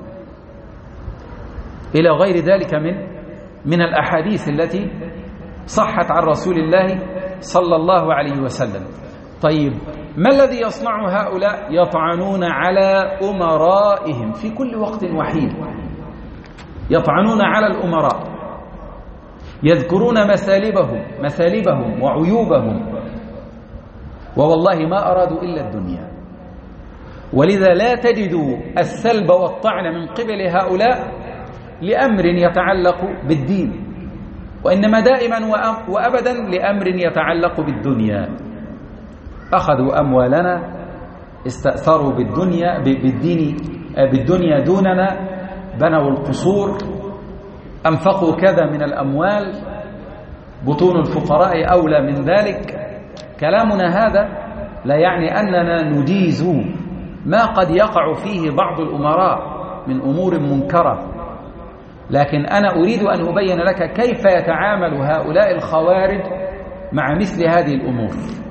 إلى غير ذلك من من الأحاديث التي صحت عن رسول الله صلى الله عليه وسلم. طيب ما الذي يصنع هؤلاء؟ يطعنون على أمرائهم في كل وقت وحين، يطعنون على الأمراء، يذكرون مسالبهم مسالبهم وعيوبهم، ووالله ما أرادوا إلا الدنيا. ولذا لا تجد السلب والطعن من قبل هؤلاء لأمر يتعلق بالدين، وإنما دائما وأبدا لأمر يتعلق بالدنيا. أخذوا أموالنا، استأثروا بالدنيا بالدين بالدنيا دوننا، بنوا القصور، أنفقوا كذا من الأموال، بطون الفقراء أولى من ذلك. كلامنا هذا لا يعني أننا نجيز ما قد يقع فيه بعض الأمراء من أمور منكرة، لكن أنا أريد أن أبين لك كيف يتعامل هؤلاء الخوارج مع مثل هذه الأمور.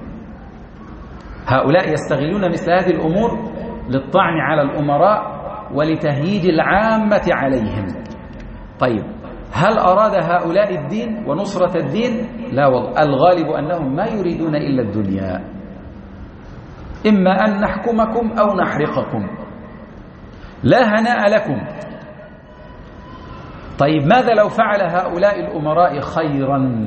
هؤلاء يستغلون مثل هذه الأمور للطعن على الأمراء ولتهييج العامة عليهم. طيب هل أراد هؤلاء الدين ونصرة الدين؟ لا والله، الغالب أنهم ما يريدون إلا الدنيا، إما أن نحكمكم أو نحرقكم، لا هناء لكم. طيب ماذا لو فعل هؤلاء الأمراء خيرا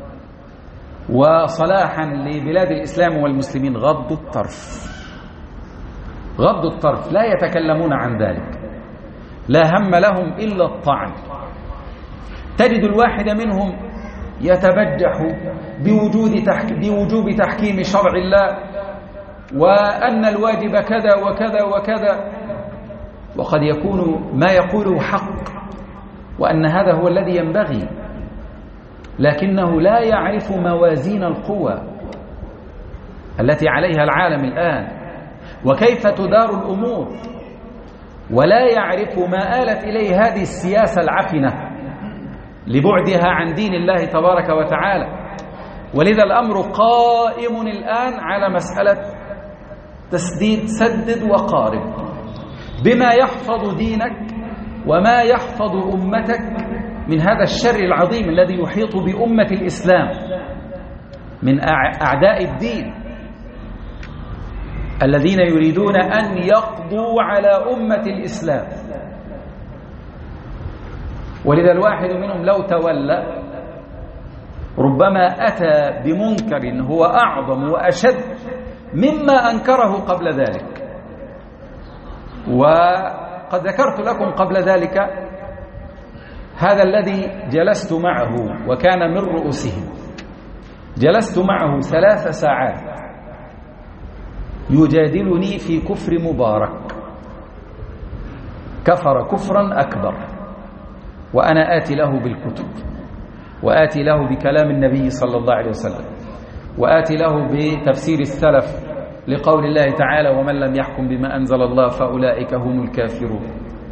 وصلاحا لبلاد الإسلام والمسلمين؟ غضوا الطرف، غضوا الطرف، لا يتكلمون عن ذلك، لا هم لهم إلا الطعن. تجد الواحد منهم يتبجح بوجود تحك... بوجوب تحكيم شرع الله، وأن الواجب كذا وكذا وكذا، وقد يكون ما يقوله حق، وأن هذا هو الذي ينبغي، لكنه لا يعرف موازين القوى التي عليها العالم الآن، وكيف تدار الأمور، ولا يعرف ما آلت إليه هذه السياسة العفنة لبعدها عن دين الله تبارك وتعالى. ولذا الأمر قائم الآن على مسألة تسديد، سدد وقارب، بما يحفظ دينك وما يحفظ أمتك من هذا الشر العظيم الذي يحيط بأمة الإسلام من أعداء الدين الذين يريدون أن يقضوا على أمة الإسلام. ولذا الواحد منهم لو تولى ربما أتى بمنكر هو أعظم وأشد مما أنكره قبل ذلك. وقد ذكرت لكم قبل ذلك هذا الذي جلست معه وكان من رؤوسهم، جلست معه ثلاث ساعات يجادلني في كفر مبارك، كفر كفرا أكبر، وأنا آتي له بالكتب، وآتي له بكلام النبي صلى الله عليه وسلم، وآتي له بتفسير السلف لقول الله تعالى: ومن لم يحكم بما أنزل الله فأولئك هم الكافرون.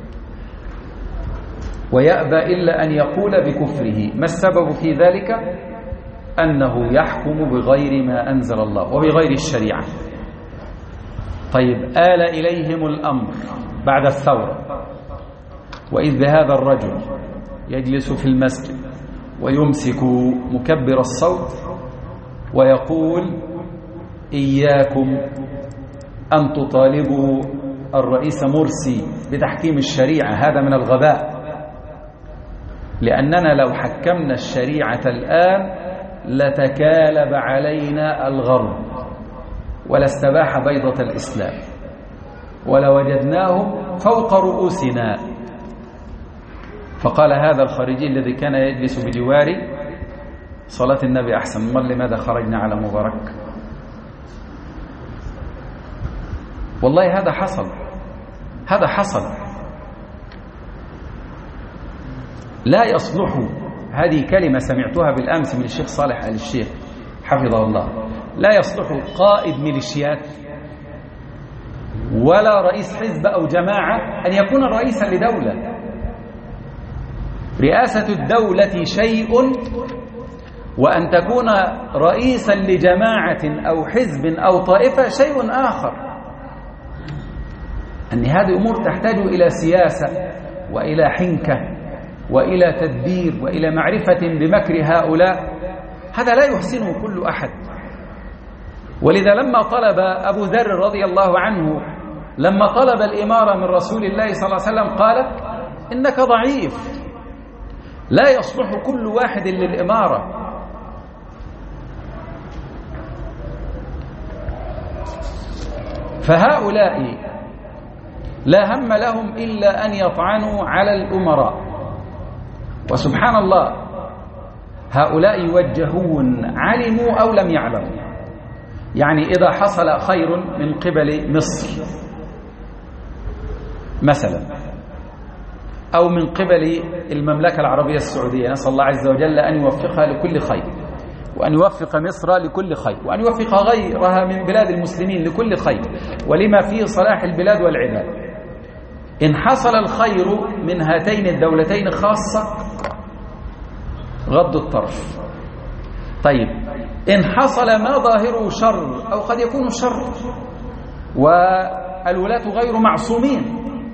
ويأبى إلا أن يقول بكفره. ما السبب في ذلك؟ أنه يحكم بغير ما أنزل الله وبغير الشريعة. طيب آل إليهم الأمر بعد الثورة، وإذ بهذا الرجل يجلس في المسجد ويمسك مكبر الصوت ويقول: إياكم أن تطالبوا الرئيس مرسي بتحكيم الشريعة، هذا من الغباء، لأننا لو حكمنا الشريعة الآن لتكالب علينا الغرب ولاستباح بيضة الإسلام ولوجدناهم فوق رؤوسنا. فقال هذا الخارجي الذي كان يجلس بجواري: صلاة النبي أحسن، من لماذا خرجنا على مبارك؟ والله هذا حصل، هذا حصل. لا يصلح، هذه كلمة سمعتها بالأمس من الشيخ صالح آل الشيخ حفظه الله، لا يصلح قائد ميليشيات ولا رئيس حزب أو جماعة أن يكون رئيسا لدولة. رئاسة الدولة شيء، وأن تكون رئيسا لجماعة أو حزب أو طائفة شيء آخر. أن هذه أمور تحتاج إلى سياسة وإلى حنكة وإلى تدبير وإلى معرفة بمكر هؤلاء، هذا لا يحسنه كل أحد. ولذا لما طلب أبو ذر رضي الله عنه لما طلب الإمارة من رسول الله صلى الله عليه وسلم قال: إنك ضعيف، لا يصلح كل واحد للإمارة. فهؤلاء لا هم لهم إلا أن يطعنوا على الأمراء. وسبحان الله، هؤلاء يوجهون علموا أو لم يعلموا. يعني إذا حصل خير من قبل مصر مثلا، أو من قبل المملكة العربية السعودية، نسأل الله عز وجل أن يوفقها لكل خير، وأن يوفق مصر لكل خير، وأن يوفق غيرها من بلاد المسلمين لكل خير ولما فيه صلاح البلاد والعباد. إن حصل الخير من هاتين الدولتين خاصة غض الطرف. طيب، إن حصل ما ظاهره شر أو قد يكون شر، والولاة غير معصومين،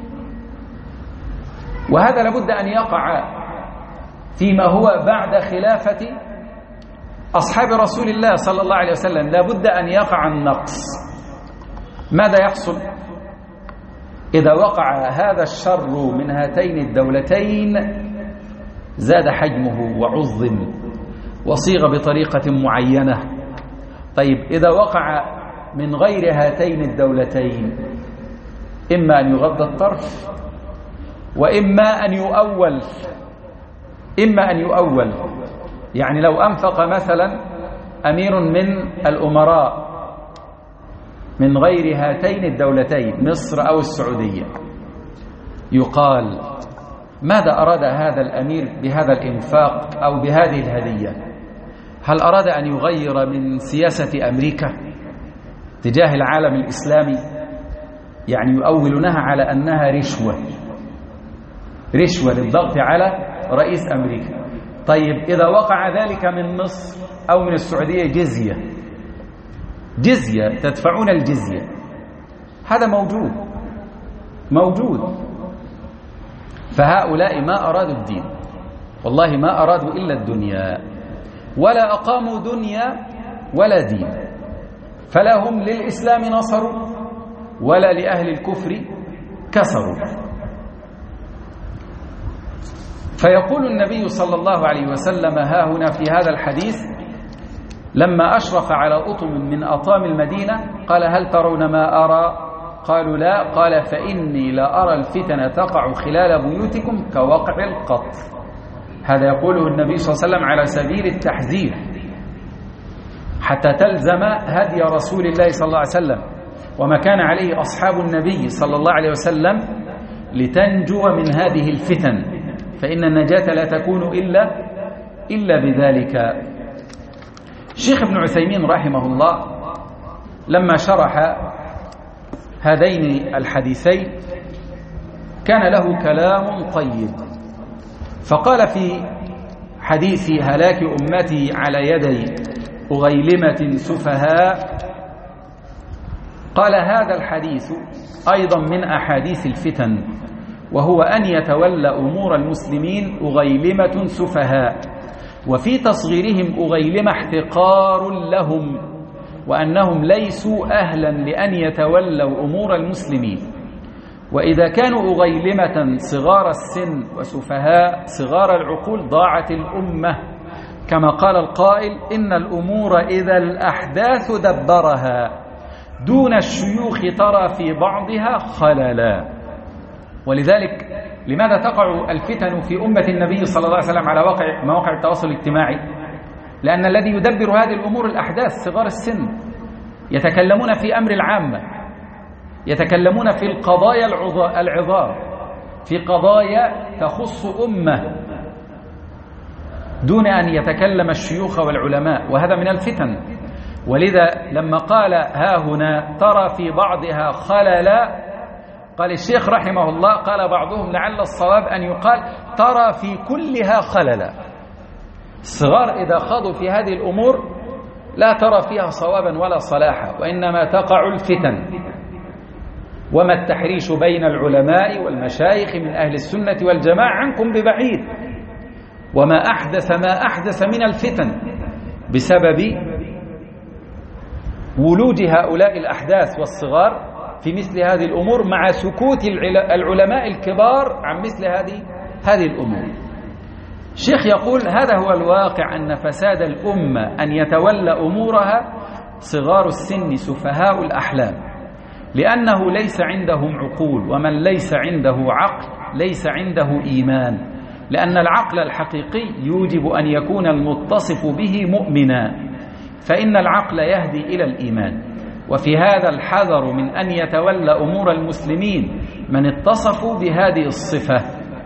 وهذا لابد أن يقع فيما هو بعد خلافة أصحاب رسول الله صلى الله عليه وسلم، لابد أن يقع النقص. ماذا يحصل إذا وقع هذا الشر من هاتين الدولتين؟ زاد حجمه وعظم وصيغ بطريقة معينة. طيب، إذا وقع من غير هاتين الدولتين إما أن يغض الطرف وإما أن يؤول. إما أن يؤول يعني لو أنفق مثلا أمير من الأمراء من غير هاتين الدولتين مصر أو السعودية، يقال: ماذا أراد هذا الأمير بهذا الإنفاق أو بهذه الهدية؟ هل أراد أن يغير من سياسة أمريكا تجاه العالم الإسلامي؟ يعني يؤولونها على أنها رشوة رشوة للضغط على رئيس أمريكا. طيب، إذا وقع ذلك من مصر أو من السعودية جزية جزية تدفعون الجزية، هذا موجود موجود فهؤلاء ما أرادوا الدين، والله ما أرادوا إلا الدنيا، ولا أقاموا دنيا ولا دين، فلا هم للإسلام نصروا ولا لأهل الكفر كسروا. فيقول النبي صلى الله عليه وسلم ها هنا في هذا الحديث لما أشرف على أطم من أطام المدينة قال: هل ترون ما أرى؟ قالوا: لا. قال: فإني لا أرى الفتن تقع خلال بيوتكم كوقع القطر. هذا يقوله النبي صلى الله عليه وسلم على سبيل التحذير، حتى تلزم هدي رسول الله صلى الله عليه وسلم وما كان عليه أصحاب النبي صلى الله عليه وسلم لتنجو من هذه الفتن، فإن النجاة لا تكون إلا إلا بذلك. الشيخ ابن عثيمين رحمه الله لما شرح هذين الحديثين كان له كلام طيب، فقال في حديث هلاك أمتي على يدي أغيلمة سفهاء، قال: هذا الحديث أيضا من أحاديث الفتن، وهو أن يتولى أمور المسلمين أغيلمة سفهاء، وفي تصغيرهم أغيلمة احتقار لهم، وأنهم ليسوا أهلا لأن يتولوا أمور المسلمين، وإذا كانوا أغيلمة صغار السن وسفهاء صغار العقول ضاعت الأمة، كما قال القائل: إن الأمور إذا الأحداث دبرها دون الشيوخ ترى في بعضها خللا. ولذلك لماذا تقع الفتن في أمة النبي صلى الله عليه وسلم على واقع مواقع التواصل الاجتماعي؟ لأن الذي يدبر هذه الأمور الأحداث صغار السن، يتكلمون في أمر العامة، يتكلمون في القضايا العظام، في قضايا تخص أمة، دون أن يتكلم الشيوخ والعلماء، وهذا من الفتن. ولذا لما قال ها هنا ترى في بعضها خللا، قال الشيخ رحمه الله قال بعضهم لعل الصواب أن يقال ترى في كلها خللا. الصغار إذا خاضوا في هذه الأمور لا ترى فيها صوابا ولا صلاحا، وإنما تقع الفتن. وما التحريش بين العلماء والمشايخ من أهل السنة والجماعة عنكم ببعيد، وما أحدث ما أحدث من الفتن بسبب ولوج هؤلاء الأحداث والصغار في مثل هذه الأمور، مع سكوت العلماء الكبار عن مثل هذه هذه الأمور. الشيخ يقول هذا هو الواقع، أن فساد الأمة أن يتولى أمورها صغار السن سفهاء الأحلام، لأنه ليس عندهم عقول، ومن ليس عنده عقل ليس عنده إيمان، لأن العقل الحقيقي يوجب أن يكون المتصف به مؤمنا، فإن العقل يهدي إلى الإيمان. وفي هذا الحذر من أن يتولى أمور المسلمين من اتصفوا بهذه الصفة،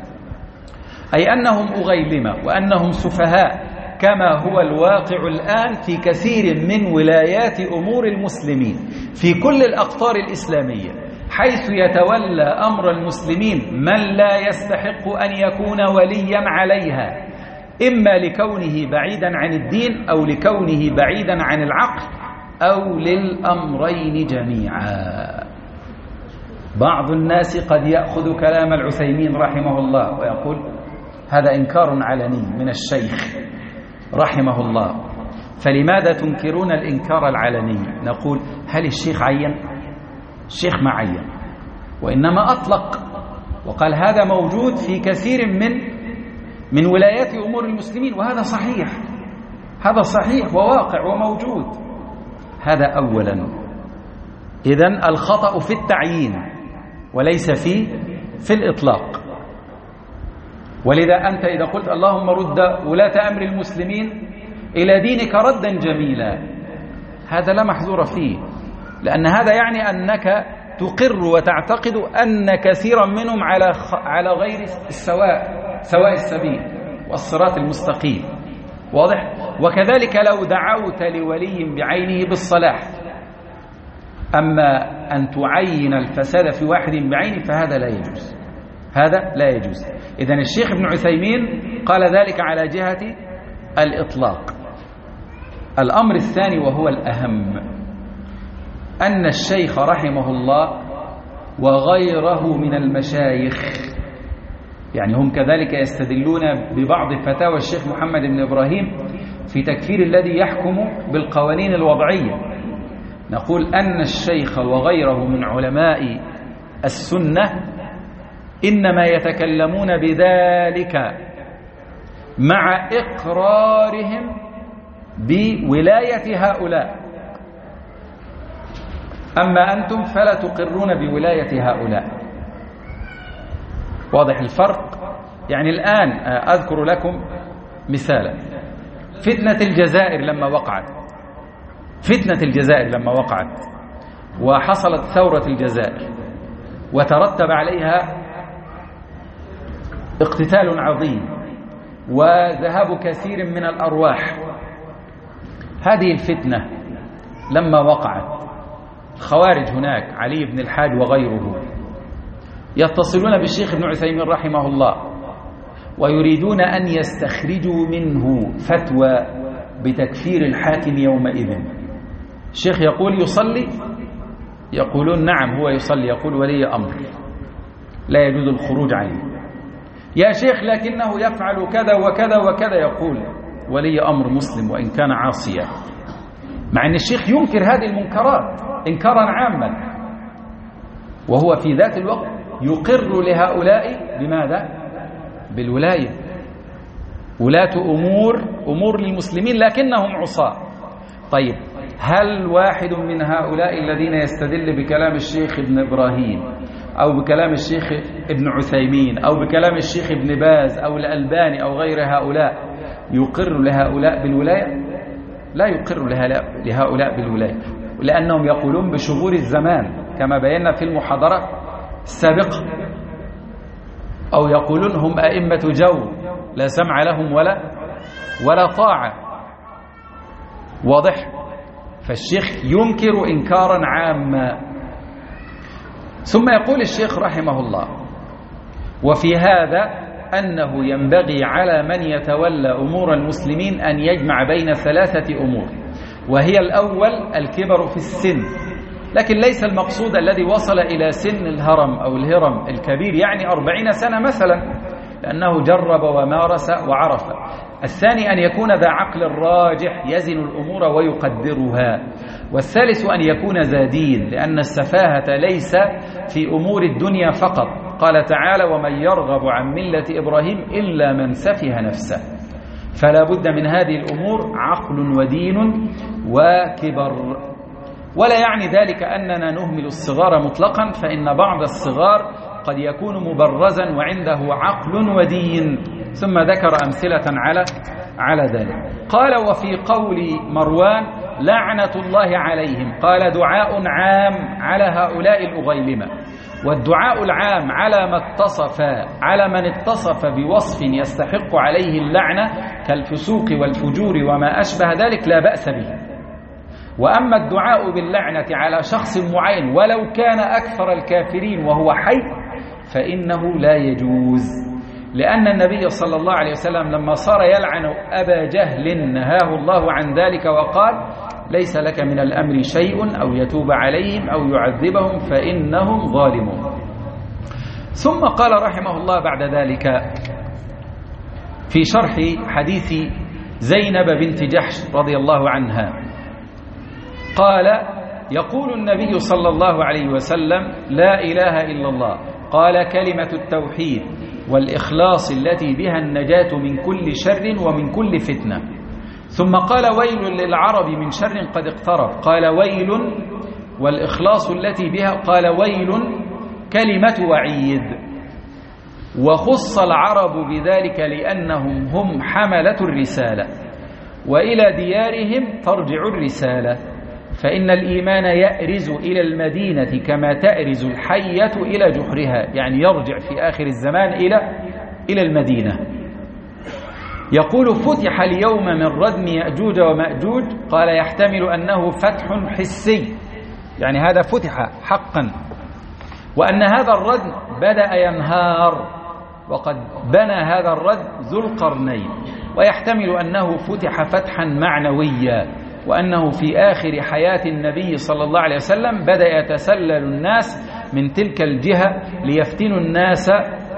أي أنهم أغيلمة وأنهم سفهاء، كما هو الواقع الآن في كثير من ولايات أمور المسلمين في كل الأقطار الإسلامية، حيث يتولى أمر المسلمين من لا يستحق أن يكون وليا عليها، إما لكونه بعيدا عن الدين أو لكونه بعيدا عن العقل أو للأمرين جميعا. بعض الناس قد يأخذ كلام العثيمين رحمه الله ويقول هذا إنكار علني من الشيخ رحمه الله، فلماذا تنكرون الإنكار العلني؟ نقول هل الشيخ عين؟ الشيخ ما عين، وإنما أطلق وقال هذا موجود في كثير من من ولايات أمور المسلمين، وهذا صحيح، هذا صحيح وواقع وموجود. هذا أولا. إذن الخطأ في التعيين وليس في في الإطلاق. ولذا أنت إذا قلت اللهم رد ولاة أمر المسلمين إلى دينك ردا جميلا، هذا لا محذور فيه، لأن هذا يعني أنك تقر وتعتقد أن كثيرا منهم على على غير السواء سواء السبيل والصراط المستقيم، واضح؟ وكذلك لو دعوت لولي بعينه بالصلاح، أما أن تعين الفساد في واحد بعينه فهذا لا يجوز، هذا لا يجوز. إذن الشيخ ابن عثيمين قال ذلك على جهة الإطلاق. الأمر الثاني وهو الأهم، أن الشيخ رحمه الله وغيره من المشايخ، يعني هم كذلك يستدلون ببعض فتاوى الشيخ محمد بن إبراهيم في تكفير الذي يحكم بالقوانين الوضعية. نقول أن الشيخ وغيره من علماء السنة إنما يتكلمون بذلك مع إقرارهم بولاية هؤلاء، أما أنتم فلا تقرون بولاية هؤلاء. واضح الفرق؟ يعني الآن أذكر لكم مثالا، فتنة الجزائر لما وقعت فتنة الجزائر لما وقعت وحصلت ثورة الجزائر وترتب عليها اقتتال عظيم وذهاب كثير من الأرواح، هذه الفتنة لما وقعت الخوارج هناك علي بن الحاج وغيره يتصلون بالشيخ ابن عثيمين رحمه الله ويريدون أن يستخرجوا منه فتوى بتكفير الحاكم يومئذ. الشيخ يقول يصلي، يقولون نعم هو يصلي، يقول ولي أمر لا يجوز الخروج عنه. يا شيخ لكنه يفعل كذا وكذا وكذا، يقول ولي أمر مسلم وإن كان عاصيا، مع أن الشيخ ينكر هذه المنكرات إنكارا عاما، وهو في ذات الوقت يقر لهؤلاء بماذا؟ بالولاية، ولاة أمور أمور للمسلمين لكنهم عصاة. طيب هل واحد من هؤلاء الذين يستدل بكلام الشيخ ابن إبراهيم أو بكلام الشيخ ابن عثيمين أو بكلام الشيخ ابن باز أو الألباني أو غير هؤلاء يقر لهؤلاء بالولاية؟ لا يقر لهؤلاء بالولاية، لأنهم يقولون بشغور الزمان كما بينا في المحاضرة السابقة، أو يقولون هم أئمة جو لا سمع لهم ولا ولا طاعة. واضح؟ فالشيخ ينكر إنكارا عاما. ثم يقول الشيخ رحمه الله وفي هذا أنه ينبغي على من يتولى أمور المسلمين أن يجمع بين ثلاثة أمور، وهي الأول الكبر في السن، لكن ليس المقصود الذي وصل إلى سن الهرم أو الهرم الكبير، يعني أربعين سنة مثلا، لأنه جرب ومارس وعرف. الثاني أن يكون ذا عقل راجح يزن الأمور ويقدرها. والثالث أن يكون ذا دين، لأن السفاهة ليس في أمور الدنيا فقط. قال تعالى: ومن يرغب عن ملة إبراهيم إلا من سفه نفسه. فلا بد من هذه الأمور عقل ودين وكبر. ولا يعني ذلك أننا نهمل الصغار مطلقا، فإن بعض الصغار قد يكون مبرزا وعنده عقل ودين. ثم ذكر أمثلة على على ذلك. قال: وفي قول مروان لعنة الله عليهم، قال: دعاء عام على هؤلاء الأغيلمة. والدعاء العام على ما اتصف على من اتصف بوصف يستحق عليه اللعنة كالفسوق والفجور وما أشبه ذلك لا بأس به. وأما الدعاء باللعنة على شخص معين ولو كان أكثر الكافرين وهو حي فإنه لا يجوز، لأن النبي صلى الله عليه وسلم لما صار يلعن أبا جهل نهاه الله عن ذلك وقال: ليس لك من الأمر شيء أو يتوب عليهم أو يعذبهم فإنهم ظالمون. ثم قال رحمه الله بعد ذلك في شرح حديث زينب بنت جحش رضي الله عنها، قال: يقول النبي صلى الله عليه وسلم: لا إله إلا الله. قال: كلمة التوحيد والإخلاص التي بها النجاة من كل شر ومن كل فتنة. ثم قال: ويل للعرب من شر قد اقترب. قال: ويل والإخلاص التي بها، قال: ويل كلمة وعيد. وخص العرب بذلك لأنهم هم حملة الرسالة، وإلى ديارهم ترجع الرسالة، فإن الإيمان يأرز إلى المدينة كما تأرز الحية إلى جحرها، يعني يرجع في آخر الزمان إلى إلى المدينة. يقول: فتح اليوم من ردم يأجوج ومأجوج. قال: يحتمل أنه فتح حسي، يعني هذا فتح حقا، وأن هذا الردم بدأ ينهار، وقد بنى هذا الردم ذو القرنين. ويحتمل أنه فتح فتحا معنويا، وأنه في آخر حياة النبي صلى الله عليه وسلم بدأ يتسلل الناس من تلك الجهة ليفتنوا الناس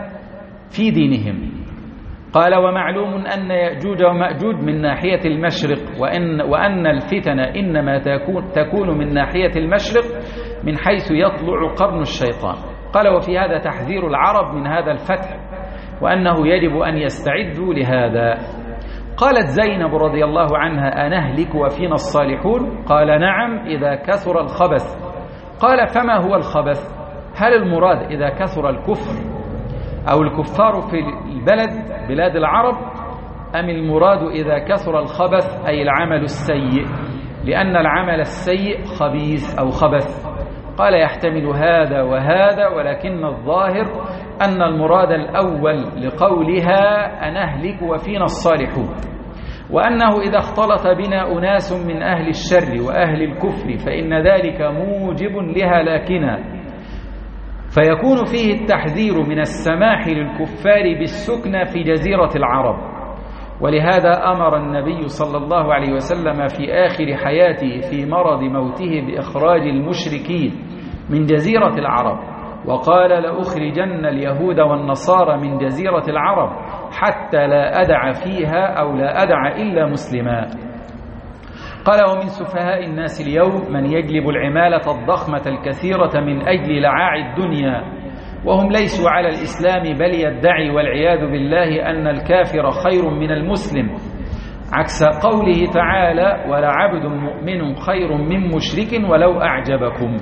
في دينهم. قال: ومعلوم أن يأجوج ومأجوج من ناحية المشرق، وأن, وأن الفتن إنما تكون, تكون من ناحية المشرق من حيث يطلع قرن الشيطان. قال: وفي هذا تحذير العرب من هذا الفتح، وأنه يجب أن يستعدوا لهذا. قالت زينب رضي الله عنها: أنهلك وفينا الصالحون؟ قال: نعم إذا كثر الخبث. قال: فما هو الخبث؟ هل المراد إذا كثر الكفر أو الكفار في البلد بلاد العرب، أم المراد إذا كثر الخبث أي العمل السيء، لأن العمل السيء خبيث أو خبث؟ قال: يحتمل هذا وهذا، ولكن الظاهر أن المراد الأول لقولها أنهلك وفينا الصالحون، وأنه إذا اختلط بنا أناس من أهل الشر وأهل الكفر فإن ذلك موجب لهلاكنا، فيكون فيه التحذير من السماح للكفار بالسكنى في جزيرة العرب. ولهذا أمر النبي صلى الله عليه وسلم في آخر حياته في مرض موته بإخراج المشركين من جزيرة العرب، وقال: لأخرجن اليهود والنصارى من جزيرة العرب حتى لا أدع فيها أو لا أدع إلا مسلما. قال: ومن سفهاء الناس اليوم من يجلب العمالة الضخمة الكثيرة من أجل لعاع الدنيا، وهم ليسوا على الإسلام، بل يدعي والعياذ بالله أن الكافر خير من المسلم، عكس قوله تعالى: ولعبد مؤمن خير من مشرك ولو أعجبكم.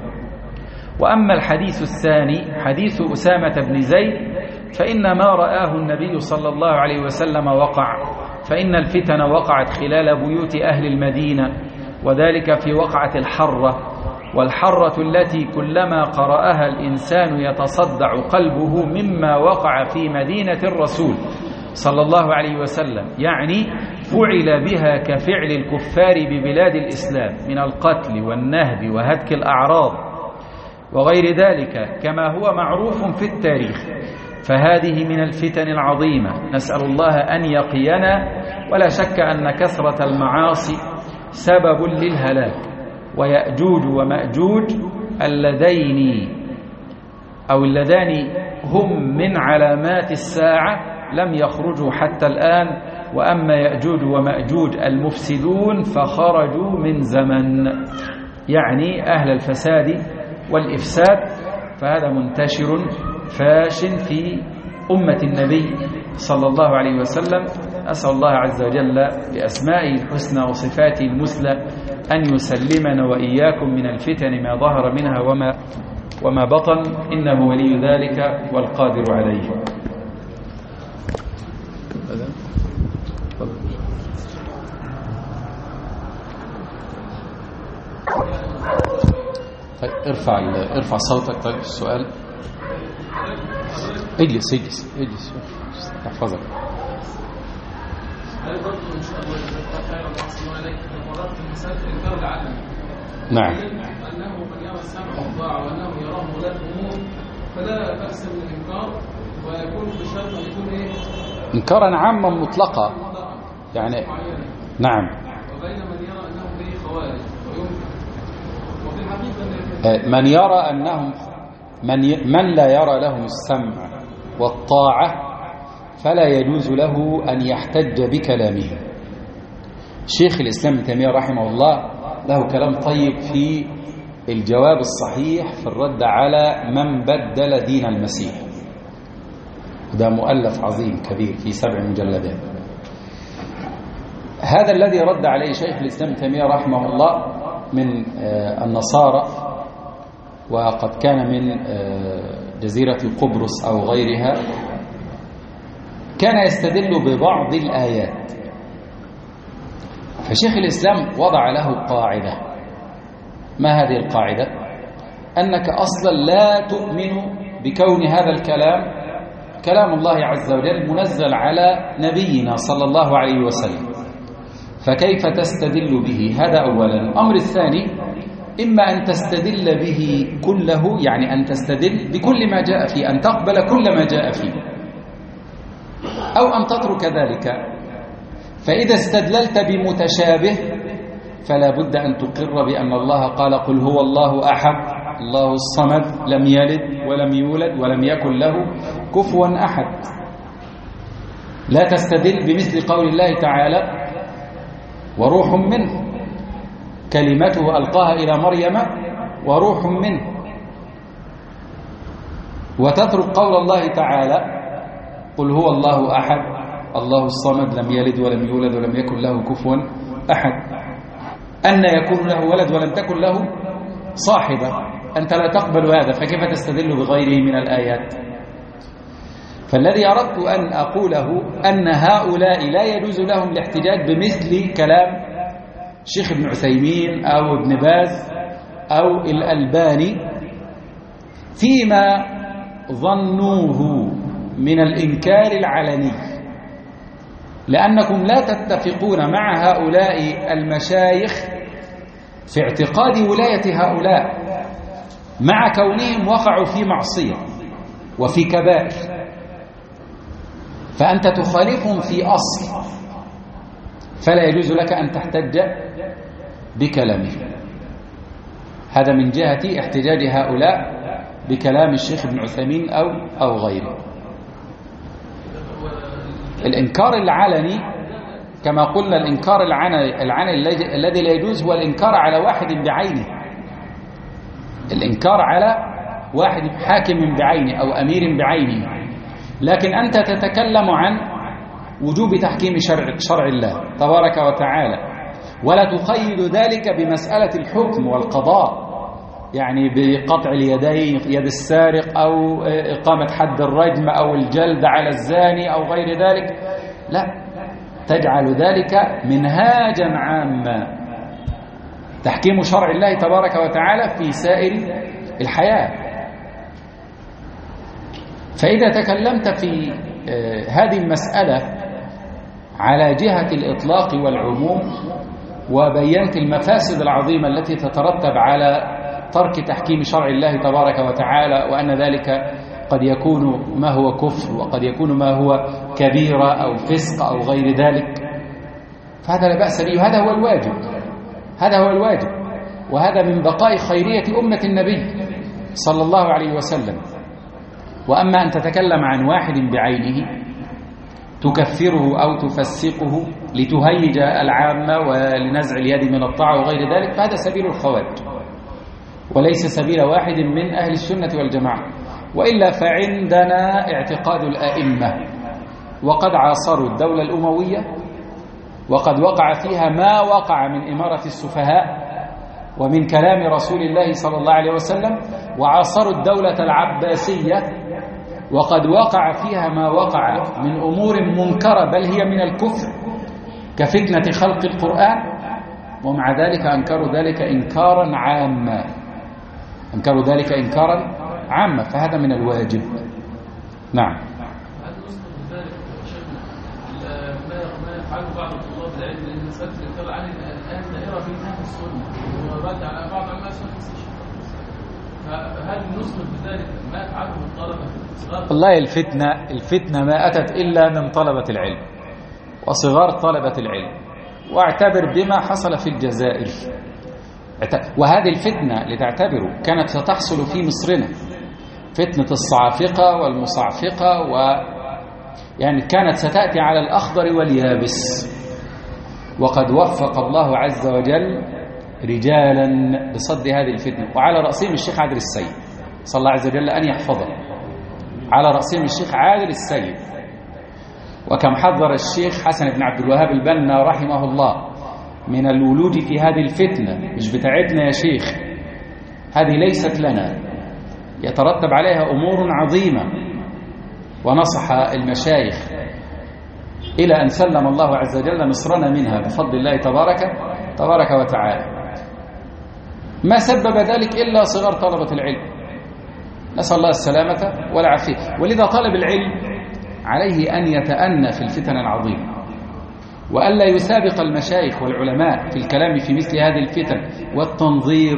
وأما الحديث الثاني حديث أسامة بن زيد فإن ما رآه النبي صلى الله عليه وسلم وقع، فإن الفتن وقعت خلال بيوت أهل المدينة، وذلك في وقعة الحرة، والحرة التي كلما قرأها الإنسان يتصدع قلبه مما وقع في مدينة الرسول صلى الله عليه وسلم، يعني فعل بها كفعل الكفار ببلاد الإسلام من القتل والنهب وهتك الأعراض وغير ذلك كما هو معروف في التاريخ. فهذه من الفتن العظيمة، نسأل الله أن يقينا. ولا شك أن كثرة المعاصي سبب للهلاك، ويأجوج ومأجوج اللذين أو اللذان هم من علامات الساعة لم يخرجوا حتى الآن، وأما يأجوج ومأجوج المفسدون فخرجوا من زمن، يعني أهل الفساد والإفساد، فهذا منتشر فاش في أمة النبي صلى الله عليه وسلم. أسأل الله عز وجل بأسمائه الحسنى وصفاته المثلى أن يسلمنا وإياكم من الفتن ما ظهر منها وما وما بطن، إنه ولي ذلك والقادر عليه. طيب ارفع ارفع صوتك. طيب السؤال. اجلس اجلس اجلس احفظك. نعم. أنه من يرى السمع والطاعة وأنه يراه ولاة أمور فلا بأس من الإنكار، ويكون بشرط أن يكون إيه؟ إنكارا عاما مطلقا يعني. نعم. وبين من يرى أنهم به خوارج وينكر، وفي الحقيقة من يرى أنهم من ي... من لا يرى لهم السمع والطاعة فلا يجوز له أن يحتج بكلامهم. شيخ الإسلام ابن تيمية رحمه الله له كلام طيب في الجواب الصحيح في الرد على من بدل دين المسيح، ده مؤلف عظيم كبير في سبع مجلدات. هذا الذي رد عليه شيخ الإسلام ابن تيمية رحمه الله من النصارى، وقد كان من جزيرة قبرص أو غيرها، كان يستدل ببعض الآيات. فشيخ الإسلام وضع له قاعدة. ما هذه القاعدة؟ أنك أصلا لا تؤمن بكون هذا الكلام كلام الله عز وجل منزل على نبينا صلى الله عليه وسلم، فكيف تستدل به؟ هذا أولا. الأمر الثاني، إما أن تستدل به كله، يعني أن تستدل بكل ما جاء فيه، أن تقبل كل ما جاء فيه، أو أن تترك ذلك. فإذا استدللت بمتشابه فلا بد أن تقر بأن الله قال قل هو الله أحد الله الصمد لم يلد ولم يولد ولم يكن له كفوا أحد. لا تستدل بمثل قول الله تعالى وروح منه، كلمته ألقاها إلى مريم وروح منه، وتترك قول الله تعالى قل هو الله أحد الله الصمد لم يلد ولم يولد ولم يكن له كفوا أحد. أن يكون له ولد ولم تكن له صاحبة، أنت لا تقبل هذا، فكيف تستدل بغيره من الآيات؟ فالذي أردت أن أقوله أن هؤلاء لا يجوز لهم الاحتجاج بمثل كلام شيخ ابن عثيمين أو ابن باز أو الألباني فيما ظنوه من الإنكار العلني، لأنكم لا تتفقون مع هؤلاء المشايخ في اعتقاد ولاية هؤلاء، مع كونهم وقعوا في معصية وفي كبائر، فأنت تخالفهم في أصل، فلا يجوز لك أن تحتج بكلامهم. هذا من جهة احتجاج هؤلاء بكلام الشيخ ابن عثيمين أو أو غيره. الإنكار العلني كما قلنا، الإنكار العلني الذي لا يجوز هو الإنكار على واحد بعينه، الإنكار على واحد حاكم بعينه أو أمير بعينه. لكن أنت تتكلم عن وجوب تحكيم شرع, شرع الله تبارك وتعالى، ولا تقيد ذلك بمسألة الحكم والقضاء، يعني بقطع اليدين، يد السارق أو إقامة حد الرجم أو الجلد على الزاني أو غير ذلك. لا، تجعل ذلك منهاجا عاما، تحكيم شرع الله تبارك وتعالى في سائر الحياة. فإذا تكلمت في هذه المسألة على جهة الإطلاق والعموم، وبينت المفاسد العظيمة التي تترتب على ترك تحكيم شرع الله تبارك وتعالى، وأن ذلك قد يكون ما هو كفر وقد يكون ما هو كبيرة أو فسق أو غير ذلك، فهذا لا بأس به، هذا هو الواجب، هذا هو الواجب. وهذا من بقاء خيرية أمة النبي صلى الله عليه وسلم. وأما أن تتكلم عن واحد بعينه تكفره أو تفسقه لتهيج العامة ولنزع اليد من الطاعة وغير ذلك، فهذا سبيل الخوارج وليس سبيل واحد من أهل السنة والجماعة. وإلا فعندنا اعتقاد الأئمة، وقد عاصروا الدولة الأموية وقد وقع فيها ما وقع من إمارة السفهاء ومن كلام رسول الله صلى الله عليه وسلم، وعاصروا الدولة العباسية وقد وقع فيها ما وقع من أمور منكرة بل هي من الكفر كفتنة خلق القرآن، ومع ذلك أنكروا ذلك إنكارا عاما أنكروا ذلك إنكارا عاما فهذا من الواجب. نعم. هل نصدق بذلك شيخنا ما يفعله بعض طلاب العلم لأن مسألة الإنكار عنه الآن دائرة في أهل السنة ورد على بعض علماء السنة، فهل نصدق بذلك ما يفعله الطلبة؟ والله الفتنة الفتنة ما أتت إلا من طلبة العلم وصغار طلبة العلم، واعتبر بما حصل في الجزائر. وهذه الفتنة لتعتبروا كانت ستحصل في مصرنا، فتنة الصعافقة والمصعفقة، و يعني كانت ستأتي على الأخضر واليابس، وقد وفق الله عز وجل رجالا بصد هذه الفتنة، وعلى رأسهم الشيخ عادل السيد، صلى الله عز وجل أن يحفظه. على رأسهم الشيخ عادل السيد. وكم حذر الشيخ حسن بن عبد الوهاب البنا رحمه الله من الولوج في هذه الفتنة، مش بتاعتنا يا شيخ، هذه ليست لنا، يترتب عليها أمور عظيمة. ونصح المشايخ إلى أن سلم الله عز وجل مصرنا منها بفضل الله تبارك تبارك وتعالى. ما سبب ذلك إلا صغار طلبة العلم، نسأل الله السلامة والعافية. ولذا طالب العلم عليه أن يتأنى في الفتن العظيمة، وألا يسابق المشايخ والعلماء في الكلام في مثل هذه الفتن والتنظير،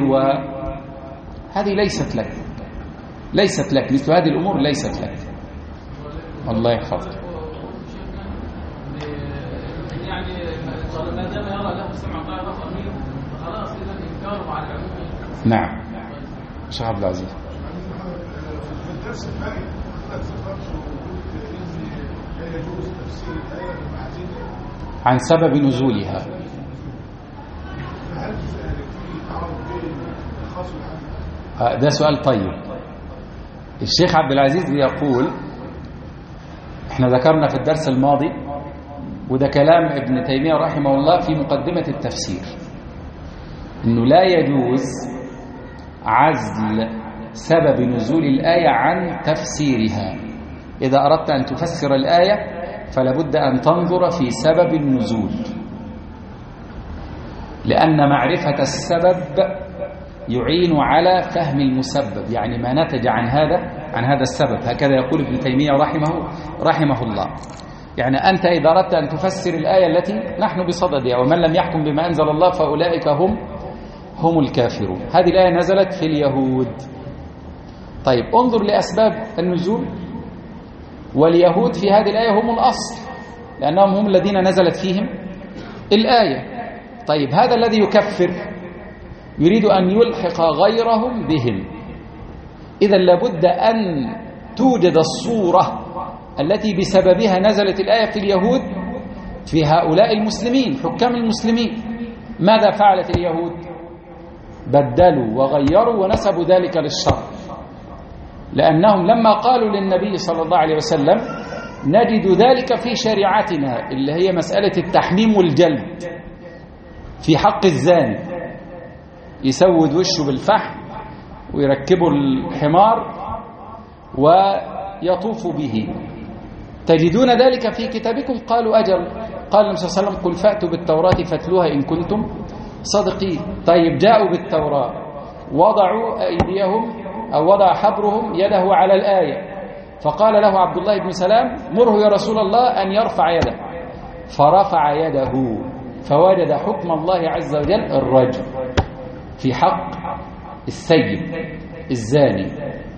وهذه ليست لك ليست لك مثل هذه الأمور ليست لك. الله يحفظك. يعني ما دام يرى له سمع طاعة أمين فخلاص إذا إنكاره على العموم. نعم. شيخ عبد العزيز. الدرس الثاني لا يجوز تفسير الآية بالمعزية عن سبب نزولها. هل في تعارض بين الخاص والعام؟ ده سؤال طيب. الشيخ عبد العزيز بيقول، احنا ذكرنا في الدرس الماضي وده كلام ابن تيمية رحمه الله في مقدمة التفسير، انه لا يجوز عزل سبب نزول الآية عن تفسيرها. إذا أردت أن تفسر الآية فلابد أن تنظر في سبب النزول، لأن معرفة السبب يعين على فهم المسبب، يعني ما نتج عن هذا عن هذا السبب. هكذا يقول ابن تيمية رحمه رحمه الله. يعني أنت إذا أردت أن تفسر الآية التي نحن بصددها، ومن لم يحكم بما أنزل الله فأولئك هم هم الكافرون، هذه الآية نزلت في اليهود. طيب انظر لأسباب النزول، واليهود في هذه الآية هم الأصل، لأنهم هم الذين نزلت فيهم الآية. طيب هذا الذي يكفر يريد أن يلحق غيرهم بهم، إذا لابد أن توجد الصورة التي بسببها نزلت الآية في اليهود في هؤلاء المسلمين حكام المسلمين. ماذا فعلت اليهود؟ بدلوا وغيروا ونسبوا ذلك للشر، لأنهم لما قالوا للنبي صلى الله عليه وسلم نجد ذلك في شريعتنا اللي هي مسألة التحميم والجلد في حق الزاني، يسود وشه بالفحم ويركبوا الحمار ويطوف به، تجدون ذلك في كتابكم؟ قالوا أجل. قال النبي صلى الله عليه وسلم قل فأتوا بالتوراة فاتلوها إن كنتم صادقين. طيب جاءوا بالتوراة، وضعوا أيديهم أو وضع حبرهم يده على الآية، فقال له عبد الله بن سلام مره يا رسول الله أن يرفع يده، فرفع يده فوجد حكم الله عز وجل الرجم في حق السيب الزاني.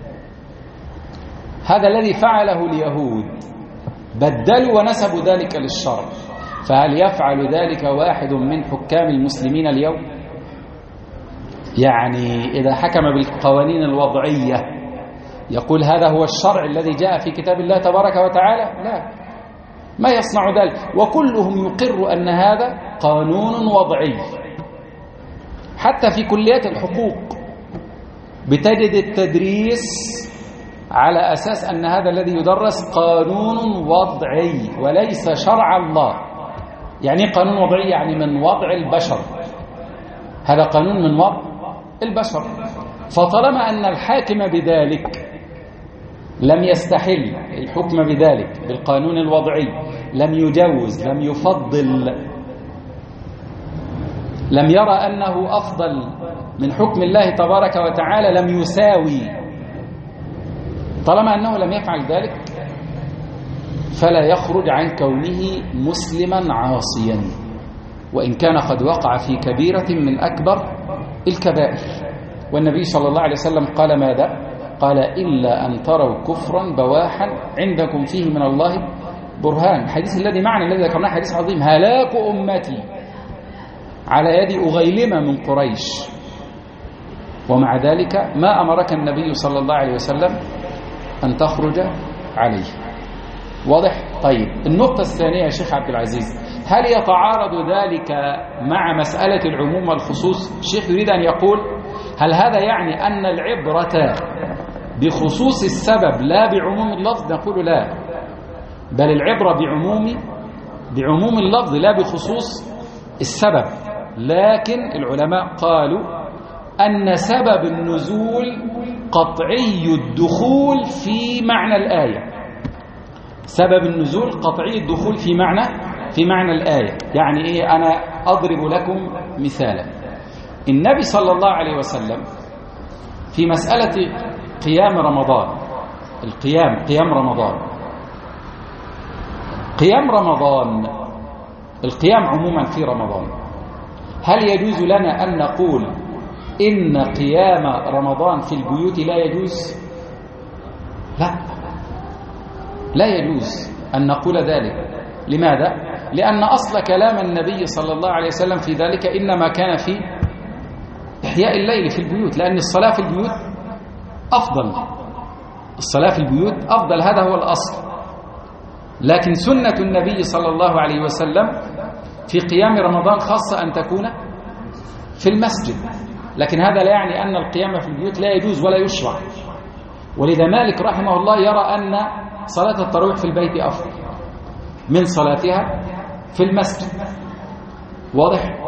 هذا الذي فعله اليهود، بدلوا ونسبوا ذلك للشر. فهل يفعل ذلك واحد من حكام المسلمين اليوم؟ يعني إذا حكم بالقوانين الوضعية يقول هذا هو الشرع الذي جاء في كتاب الله تبارك وتعالى؟ لا، ما يصنع ذلك، وكلهم يقر أن هذا قانون وضعي. حتى في كليات الحقوق بتجد التدريس على أساس أن هذا الذي يدرس قانون وضعي وليس شرع الله. يعني قانون وضعي يعني من وضع البشر، هذا قانون من وضع البشر. فطالما أن الحاكم بذلك لم يستحل الحكم بذلك بالقانون الوضعي، لم يجوز، لم يفضل، لم يرى أنه أفضل من حكم الله تبارك وتعالى، لم يساوي، طالما أنه لم يفعل ذلك فلا يخرج عن كونه مسلما عاصيا، وإن كان قد وقع في كبيرة من أكبر الكبائر. والنبي صلى الله عليه وسلم قال ماذا؟ قال إلا أن تروا كفرا بواحا عندكم فيه من الله برهان. الحديث الذي معنا الذي ذكرناه حديث عظيم، هلاك أمتي على يد أغيلمة من قريش، ومع ذلك ما أمرك النبي صلى الله عليه وسلم أن تخرج عليه. واضح؟ طيب، النقطة الثانية يا شيخ عبد العزيز، هل يتعارض ذلك مع مسألة العموم والخصوص؟ الشيخ يريد أن يقول هل هذا يعني أن العبرة بخصوص السبب لا بعموم اللفظ؟ نقول لا، بل العبرة بعموم بعموم اللفظ لا بخصوص السبب. لكن العلماء قالوا أن سبب النزول قطعي الدخول في معنى الآية. سبب النزول قطعي الدخول في معنى في معنى الآية. يعني إيه؟ أنا أضرب لكم مثالا. النبي صلى الله عليه وسلم في مسألة قيام رمضان، القيام قيام رمضان قيام رمضان القيام عموما في رمضان، هل يجوز لنا أن نقول إن قيام رمضان في البيوت لا يجوز؟ لا، لا يجوز أن نقول ذلك. لماذا؟ لأن أصل كلام النبي صلى الله عليه وسلم في ذلك إنما كان في إحياء الليل في البيوت، لأن الصلاة في البيوت أفضل، الصلاة في البيوت أفضل، هذا هو الأصل. لكن سنة النبي صلى الله عليه وسلم في قيام رمضان خاصة أن تكون في المسجد، لكن هذا لا يعني أن القيام في البيوت لا يجوز ولا يشرع. ولذا مالك رحمه الله يرى أن صلاة التراويح في البيت أفضل من صلاتها في المسجد. واضح؟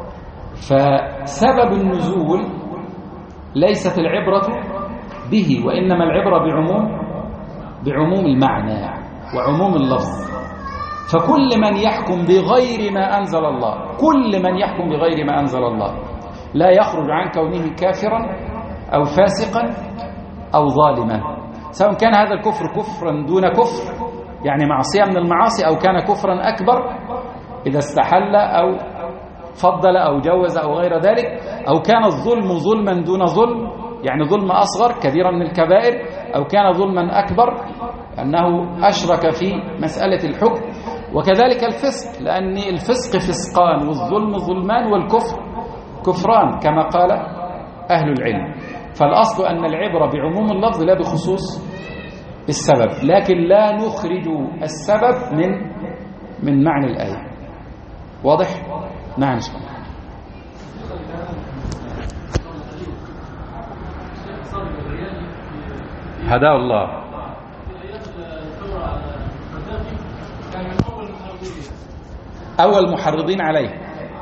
فسبب النزول ليست العبرة به، وإنما العبرة بعموم بعموم المعنى وعموم اللفظ. فكل من يحكم بغير ما أنزل الله، كل من يحكم بغير ما أنزل الله لا يخرج عن كونه كافرا أو فاسقا أو ظالما، سواء كان هذا الكفر كفرا دون كفر، يعني معصية من المعاصي، أو كان كفرا أكبر إذا استحل أو فضل أو جوز أو غير ذلك، أو كان الظلم ظلما دون ظلم، يعني ظلم أصغر كبيرا من الكبائر، أو كان ظلما أكبر أنه أشرك في مسألة الحكم. وكذلك الفسق، لأن الفسق فسقان والظلم ظلمان والكفر كفران كما قال أهل العلم. فالأصل أن العبرة بعموم اللفظ لا بخصوص السبب، لكن لا نخرج السبب من من معنى الآية. واضح؟ نعم إن شاء الله. هداه الله. أول محرضين عليه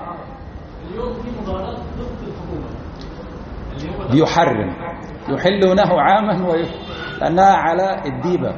بيحرم، يحلونه عاما ويح... لأنها على الديبة.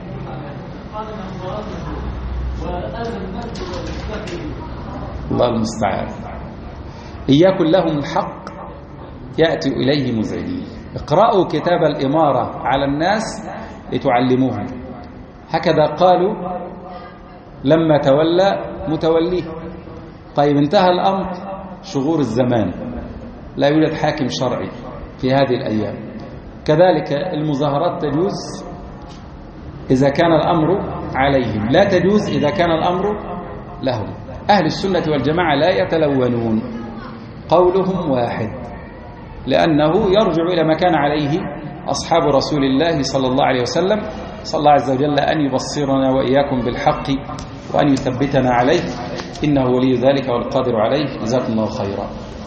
الله المستعان. إن يكن لهم الحق يأتي إليه مذعنين. اقرأوا كتاب الإمارة على الناس لتعلموهم، هكذا قالوا لما تولى متوليه. طيب انتهى الأمر، شغور الزمان، لا يوجد حاكم شرعي في هذه الأيام. كذلك المظاهرات تجوز إذا كان الأمر عليهم، لا تجوز إذا كان الأمر لهم. أهل السنة والجماعة لا يتلونون، قولهم واحد. لأنه يرجع إلى ما كان عليه أصحاب رسول الله صلى الله عليه وسلم. صلى الله عز وجل أن يبصرنا وإياكم بالحق وأن يثبتنا عليه، إنه ولي ذلك والقادر عليه. جزاكم الله خيرا.